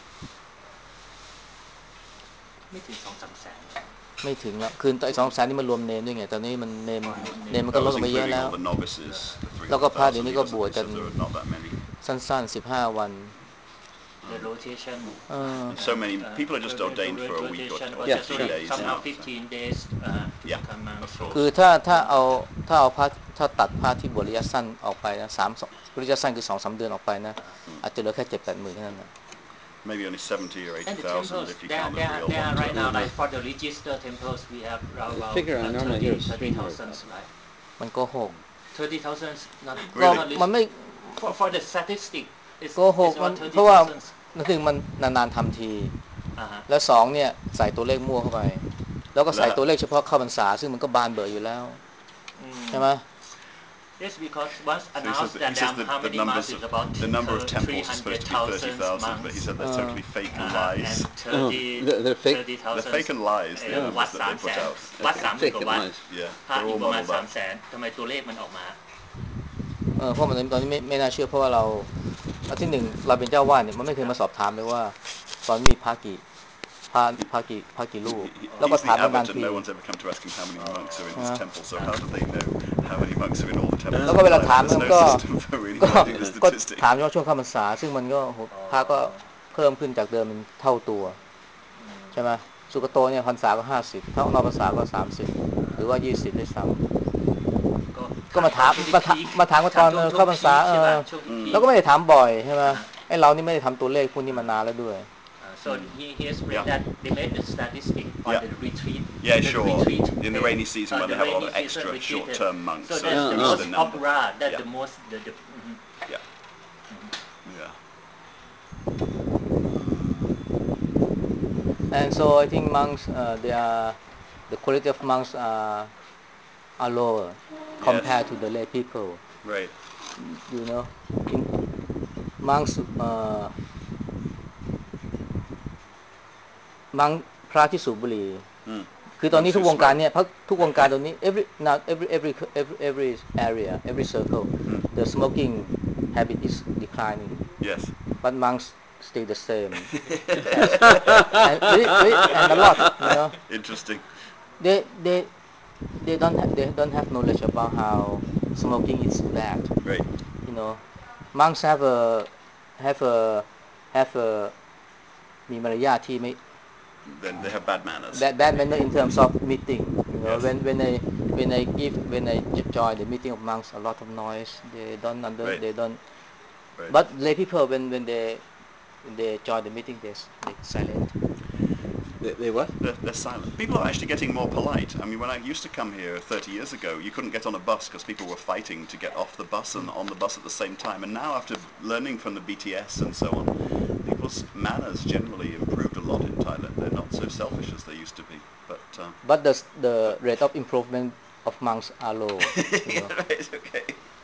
ไม่ถึง 2-3 แสนไม่ถึงแล้วคือไอ้200,000นี่มันรวมเนรด้วยไงตอนนี้มันเนรมันก็ That ลด was ลงไปเยอะ including แล้ว all the novices, the แล้วก็พระเดี๋ยว 300,000. นี้ He ก็ doesn't. บวช He กัน says there are not that many. สั้นๆ15 วัน the rotation And so many people are just ordained for a week or, rotation or or Yeah, just three sure. days. somehow now, so. 15 days to Yeah, become monk of so คือถ้าเอาพระถ้าตัดพระที่บวชระยะสั้นออกไปนะระยะสั้นคือ2-3 เดือนออกไปนะอาจจะเหลือแค่ 7-8 หมื่นเท่านั้นนะ maybe only 70 or and the 80,000 temples if you there count the real are ones. right now like for the register temples we have around The about figure I normally hear is 30,000 300,000. right มันโกหก 30,000 not ก็ Really? มันไม่ for the statistic it's โกหก it's มัน about เพราะว่า 30,000 หนึ่งมันนานๆทำที uh-huh. แล้วสองเนี่ยใส่ตัวเลขมั่วเข้าไป แล้วก็ใส่แล้วตัวเลขเฉพาะเข้าพรรษาซึ่งมันก็บานเบออยู่แล้วใช่ไหม Yes, because once So announced he that says how the many numbers months is about the number of temples is supposed to be 300,000 30,000, but he said they're totally fake and lies. and 30 They're fake? 30,000 They're fake and lies, the numbers วัด that they put 300,000 out. วัด Okay. 30,000 Fake กว่า and วัด lies. Yeah, พระ they're อี all กประมาณ modeled up. 300,000ทำไมตัวเลขมันออกมาเพราะมันตอนนี้ไม่น่าเชื่อเพราะว่าเราอันที่หนึ่งเราเป็นเจ้าวาดเนี่ยมันไม่เคยมาสอบถามเลยว่าตอนนี้มีพระกี่รูป แล้วก็ He's the ถามนาน abbot ๆ and ที no one's ever come to ask him how many monks are in his temple, so how do they know how many monks are in all the temples? แล้วก็เวลาถาม There's มัน no ก็ system for really finding the ก็ statistics. ถามเฉพาะช่วงเข้าพรรษาซึ่งมันก็พระก็เพิ่มขึ้นจากเดิมเป็นเท่าตัวใช่ไหมสุกโตเนี่ยพรรษาก็50ถ้านอกพรรษาก็30หรือว่า20ด้วยซ้ำก็มาถามว่าตอนเข้าพรรษาแล้วก็ไม่ได้ถามบ่อยใช่ไหมไอ้เรานี่ไม่ได้ทำตัวเลขพวกนี้มานานแล้วด้วย so he explained that they made the statistic on Yeah. the retreat Yeah, the sure. retreat In the rainy season when the they have a lot of rainy season extra retreated. short-term monks, so so that's it the boosts most the number. popular that's Yeah. the most the Yeah. Yeah. and so I think monks the quality of monks are lower compared to the lay people Right. you know in monks มังพระที่สูบบุหรี่คือตอนนี้ทุกวงการเนี่ยทุกวงการตอนนี้ every area every circle the smoking habit is declining Yes. but monks stay the same and a lot you know Interesting. they they don't have knowledge about how smoking is bad Right. you know monks have a มีมารยาทที่ไม่ Then they have bad manners. bad manner in terms of meeting you know Yes. when I join the meeting of monks a lot of noise they don't Right. they don't Right. but lay people when they join the meeting they silent They what? They're silent. People are actually getting more polite. I mean, when I used to come here 30 years ago, you couldn't get on a bus because people were fighting to get off the bus and on the bus at the same time. And now, after learning from the BTS and so on, people's manners generally improved a lot in Thailand. They're not so selfish as they used to be. but the rate of improvement of monks are low you know. Right, okay.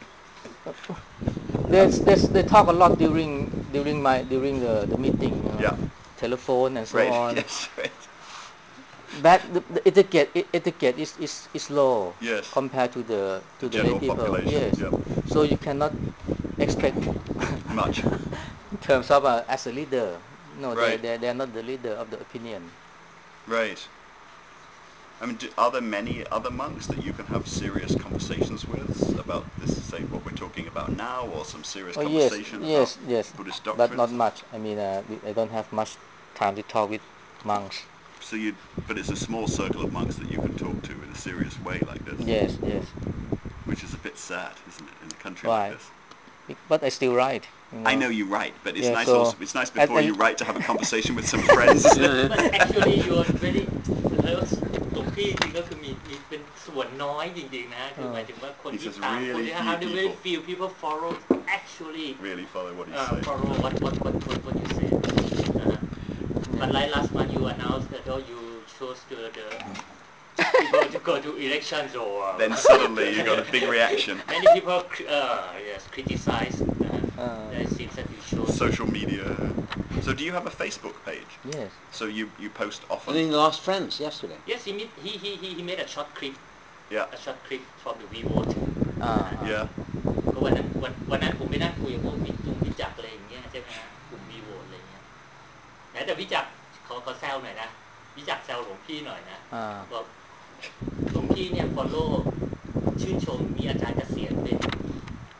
They talk a lot during the meeting you know. Yeah. Telephone and so Right. on Yes. Right. but the etiquette is low Yes. compared to the lay general people population. yes Yep. so you cannot expect Much. in terms of as a leader no Right. they are not the leader of the opinion Right. I mean, are there many other monks that you can have serious conversations with about this, say, what we're talking about now, or some serious conversation yes about Buddhist but doctrines? not much I mean I don't have much time to talk with monks So but it's a small circle of monks that you can talk to in a serious way like this. yes Which is a bit sad, isn't it, in a country Why? like this? but I still write you know. I know you write, but it's Yeah, nice so- also. It's nice before and- you write to have a conversation with some friends, isn't it? but actually you are very แล้วหลวงพี่จริงก็คือมีเป็นส่วนน้อยจริงๆนะคือหมายถึงว่าคน He ที่ says ตาม really คนที่ few how do very people. few people follow actually Really follow what he's saying. follow what you say but like last month you announced that you chose the people to go to elections or Then suddenly you got a big reaction. many people yes criticize that it seems that you chose Social media. So do you have a Facebook page? yes So you post I often? think you lost friends yesterday. yes he made a short clip Yeah. a short clip from the VVote Yeah. ก็วันนั้นผมไปนั่งคุยกับพวกวิจักรอะไรอย่างเงี้ยใช่ไหมฮะกลุ่ม VVote อะไรเงี้ยแต่วิจักรเขาแซวหน่อยนะวิจักรแซวหลวงพี่หน่อยนะบอกหลวงพี่เนี่ย follow ชื่นชมมีอาจารย์เกษียณด้วย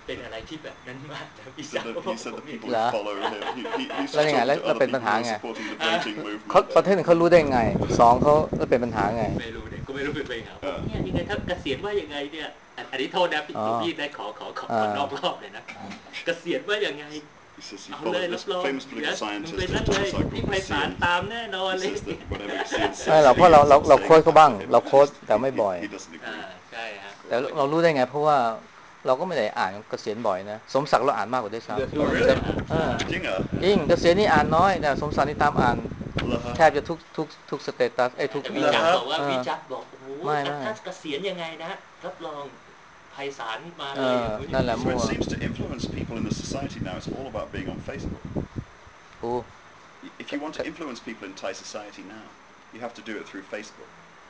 เป็นอะไรที่แบบนั้นมากนะพี่ He สาว said that, he said the people Yeah. who follow him, he's แล้วยังไง talking แล้ว to แล้ว other เป็น people ปัญหา who are ไง supporting the voting เขา movement. ประเทศหนึ่งเขารู้ได้ไงสองเขาแล้วเป็นปัญหาไงไม่รู้เนี่ยก็ไม่รู้เป็นไปหาผมเนี่ยยังไงถ้าเกษียณว่ายังไงเนี่ยอันนี้โทษนะพี่อ๋อพี่ได้ขอนอกรอบเลยนะเกษียณว่ายังไง He says he เอาเลย follows รับ this รอง famous เดี๋ยว political มึง scientist ไป who's นั่นเลย domiciled พี่ called ไพศาล Kassian. ตามแน่นอน He เลย says that whenever you see in ไม่หรอกเพราะเรา Sicily, เรา saying โค้ดเขาบ้าง him, เราโค้ด he- แต่ไม่บ่อย he doesn't agree. ใช่ฮะแต่เรารู้ได้ไงเพราะว่าเราก็ไม่ได้อ่านเกษียณบ่อยนะสมศักดิ์เราอ่านมากกว่าด้วยซ้ำ Oh really? เออ Jinger? จริงเกษียณนี่อ่านน้อยแต่สมศักดิ์นี่ตามอ่าน Laha. แทบจะทุกสเตตัสทุกแต่พี่จักรบอกว่าเออพี่จักรบอกโอ้โหไม่ถ้าเกษียณยังไงนะรับรองไพศาลมาเอเลยออย่างนู้นนั่นแหละ So มั่ it ว seems to influence people in the society now. It's all about being on Facebook. โอ้ If you want to influence people in Thai society now, you have to do it through Facebook.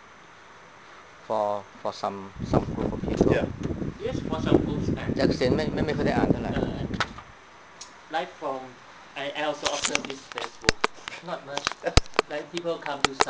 for some group of people Yeah. yes for some groups and แต่เกษียณไม่เคยได้อ่านเท่าไหร่ like from I also observe this Facebook not much like people come to